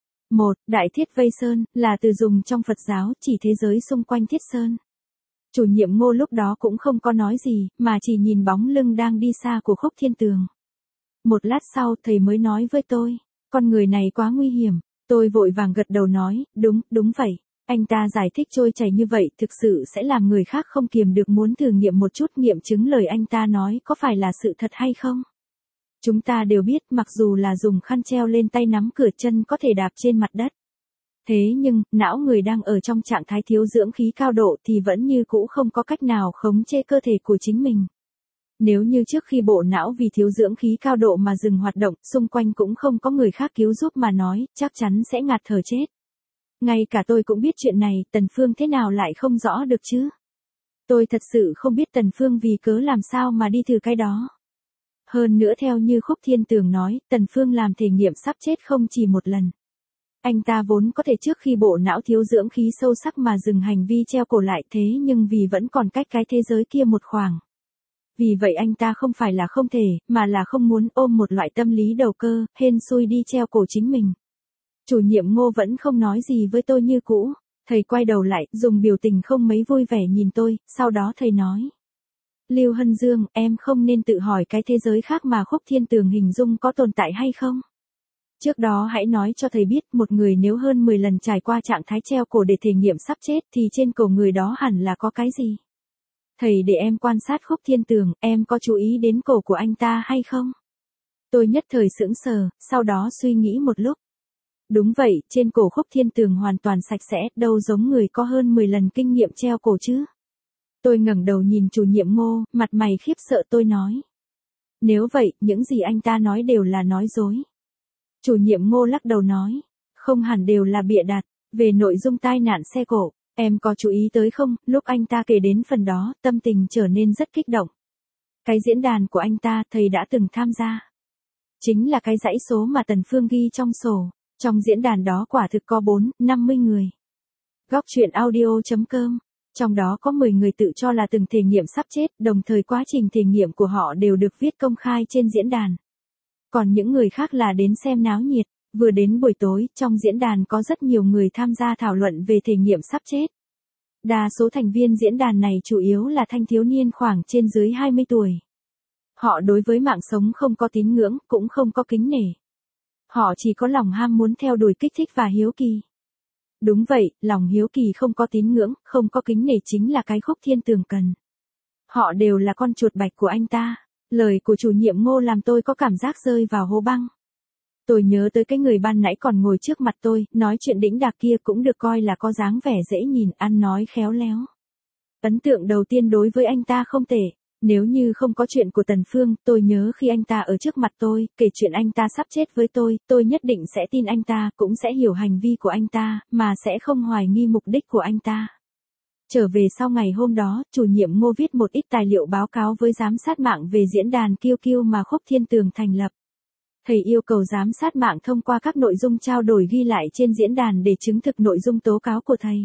Đại Thiết Vây Sơn, là từ dùng trong Phật giáo, chỉ thế giới xung quanh Thiết Sơn. Chủ nhiệm Ngô lúc đó cũng không có nói gì, mà chỉ nhìn bóng lưng đang đi xa của Khúc Thiên Tường. Một lát sau, thầy mới nói với tôi, con người này quá nguy hiểm. Tôi vội vàng gật đầu nói, đúng vậy. Anh ta giải thích trôi chảy như vậy, thực sự sẽ làm người khác không kiềm được muốn thử nghiệm một chút, nghiệm chứng lời anh ta nói có phải là sự thật hay không. Chúng ta đều biết mặc dù là dùng khăn treo lên tay nắm cửa, chân có thể đạp trên mặt đất. Thế nhưng, não người đang ở trong trạng thái thiếu dưỡng khí cao độ thì vẫn như cũ không có cách nào khống chế cơ thể của chính mình. Nếu như trước khi bộ não vì thiếu dưỡng khí cao độ mà dừng hoạt động, xung quanh cũng không có người khác cứu giúp mà nói, chắc chắn sẽ ngạt thở chết. Ngay cả tôi cũng biết chuyện này, Tần Phương thế nào lại không rõ được chứ? Tôi thật sự không biết Tần Phương vì cớ làm sao mà đi thử cái đó. Hơn nữa theo như Khúc Thiên Tường nói, Tần Phương làm thể nghiệm sắp chết không chỉ một lần. Anh ta vốn có thể trước khi bộ não thiếu dưỡng khí sâu sắc mà dừng hành vi treo cổ lại, thế nhưng vì vẫn còn cách cái thế giới kia một khoảng. Vì vậy anh ta không phải là không thể, mà là không muốn ôm một loại tâm lý đầu cơ, hên xui đi treo cổ chính mình. Chủ nhiệm Ngô vẫn không nói gì với tôi như cũ. Thầy quay đầu lại, dùng biểu tình không mấy vui vẻ nhìn tôi, sau đó thầy nói. Lưu Hân Dương, em không nên tự hỏi cái thế giới khác mà Khúc Thiên Tường hình dung có tồn tại hay không? Trước đó hãy nói cho thầy biết, một người nếu hơn 10 lần trải qua trạng thái treo cổ để thể nghiệm sắp chết thì trên cổ người đó hẳn là có cái gì? Thầy để em quan sát Khúc Thiên Tường, em có chú ý đến cổ của anh ta hay không? Tôi nhất thời sững sờ, sau đó suy nghĩ một lúc. Đúng vậy, trên cổ Khúc Thiên Tường hoàn toàn sạch sẽ, đâu giống người có hơn 10 lần kinh nghiệm treo cổ chứ. Tôi ngẩng đầu nhìn chủ nhiệm Ngô, mặt mày khiếp sợ, tôi nói. Nếu vậy, những gì anh ta nói đều là nói dối. Chủ nhiệm Ngô lắc đầu nói. Không hẳn đều là bịa đặt. Về nội dung tai nạn xe cộ, em có chú ý tới không, lúc anh ta kể đến phần đó, tâm tình trở nên rất kích động. Cái diễn đàn của anh ta, thầy đã từng tham gia. Chính là cái dãy số mà Tần Phương ghi trong sổ. Trong diễn đàn đó quả thực có 50 người. Góc truyện audio.com. Trong đó có 10 người tự cho là từng thể nghiệm sắp chết, đồng thời quá trình thể nghiệm của họ đều được viết công khai trên diễn đàn. Còn những người khác là đến xem náo nhiệt. Vừa đến buổi tối, trong diễn đàn có rất nhiều người tham gia thảo luận về thể nghiệm sắp chết. Đa số thành viên diễn đàn này chủ yếu là thanh thiếu niên khoảng trên dưới 20 tuổi. Họ đối với mạng sống không có tín ngưỡng, cũng không có kính nể. Họ chỉ có lòng ham muốn theo đuổi kích thích và hiếu kỳ. Đúng vậy, lòng hiếu kỳ không có tín ngưỡng, không có kính nể chính là cái Khúc Thiên Tường cần. Họ đều là con chuột bạch của anh ta. Lời của chủ nhiệm Ngô làm tôi có cảm giác rơi vào hố băng. Tôi nhớ tới cái người ban nãy còn ngồi trước mặt tôi, nói chuyện đĩnh đạc kia cũng được coi là có dáng vẻ dễ nhìn, ăn nói khéo léo. Ấn tượng đầu tiên đối với anh ta không tệ. Nếu như không có chuyện của Tần Phương, tôi nhớ khi anh ta ở trước mặt tôi, kể chuyện anh ta sắp chết với tôi nhất định sẽ tin anh ta, cũng sẽ hiểu hành vi của anh ta, mà sẽ không hoài nghi mục đích của anh ta. Trở về sau ngày hôm đó, chủ nhiệm Ngô viết một ít tài liệu báo cáo với giám sát mạng về diễn đàn QQ mà Khúc Thiên Tường thành lập. Thầy yêu cầu giám sát mạng thông qua các nội dung trao đổi ghi lại trên diễn đàn để chứng thực nội dung tố cáo của thầy.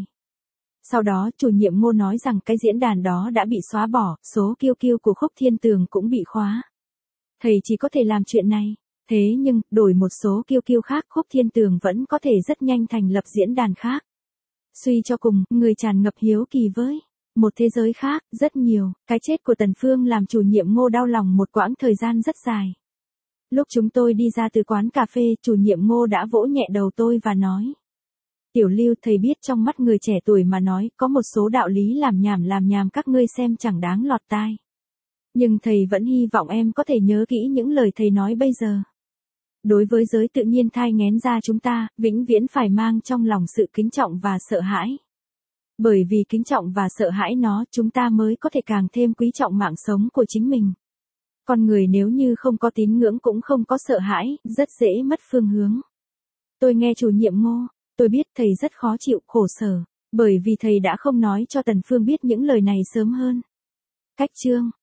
Sau đó, chủ nhiệm Ngô nói rằng cái diễn đàn đó đã bị xóa bỏ, số QQ của Khúc Thiên Tường cũng bị khóa. Thầy chỉ có thể làm chuyện này. Thế nhưng, đổi một số QQ khác, Khúc Thiên Tường vẫn có thể rất nhanh thành lập diễn đàn khác. Suy cho cùng, người tràn ngập hiếu kỳ với một thế giới khác, rất nhiều. Cái chết của Tần Phương làm chủ nhiệm Ngô đau lòng một quãng thời gian rất dài. Lúc chúng tôi đi ra từ quán cà phê, chủ nhiệm Ngô đã vỗ nhẹ đầu tôi và nói. Tiểu Lưu, thầy biết trong mắt người trẻ tuổi mà nói, có một số đạo lý làm nhảm các ngươi xem chẳng đáng lọt tai. Nhưng thầy vẫn hy vọng em có thể nhớ kỹ những lời thầy nói bây giờ. Đối với giới tự nhiên thai nghén ra chúng ta, vĩnh viễn phải mang trong lòng sự kính trọng và sợ hãi. Bởi vì kính trọng và sợ hãi nó, chúng ta mới có thể càng thêm quý trọng mạng sống của chính mình. Con người nếu như không có tín ngưỡng cũng không có sợ hãi, rất dễ mất phương hướng. Tôi nghe chủ nhiệm Ngô, tôi biết thầy rất khó chịu, khổ sở, bởi vì thầy đã không nói cho Tần Phương biết những lời này sớm hơn. Cách chương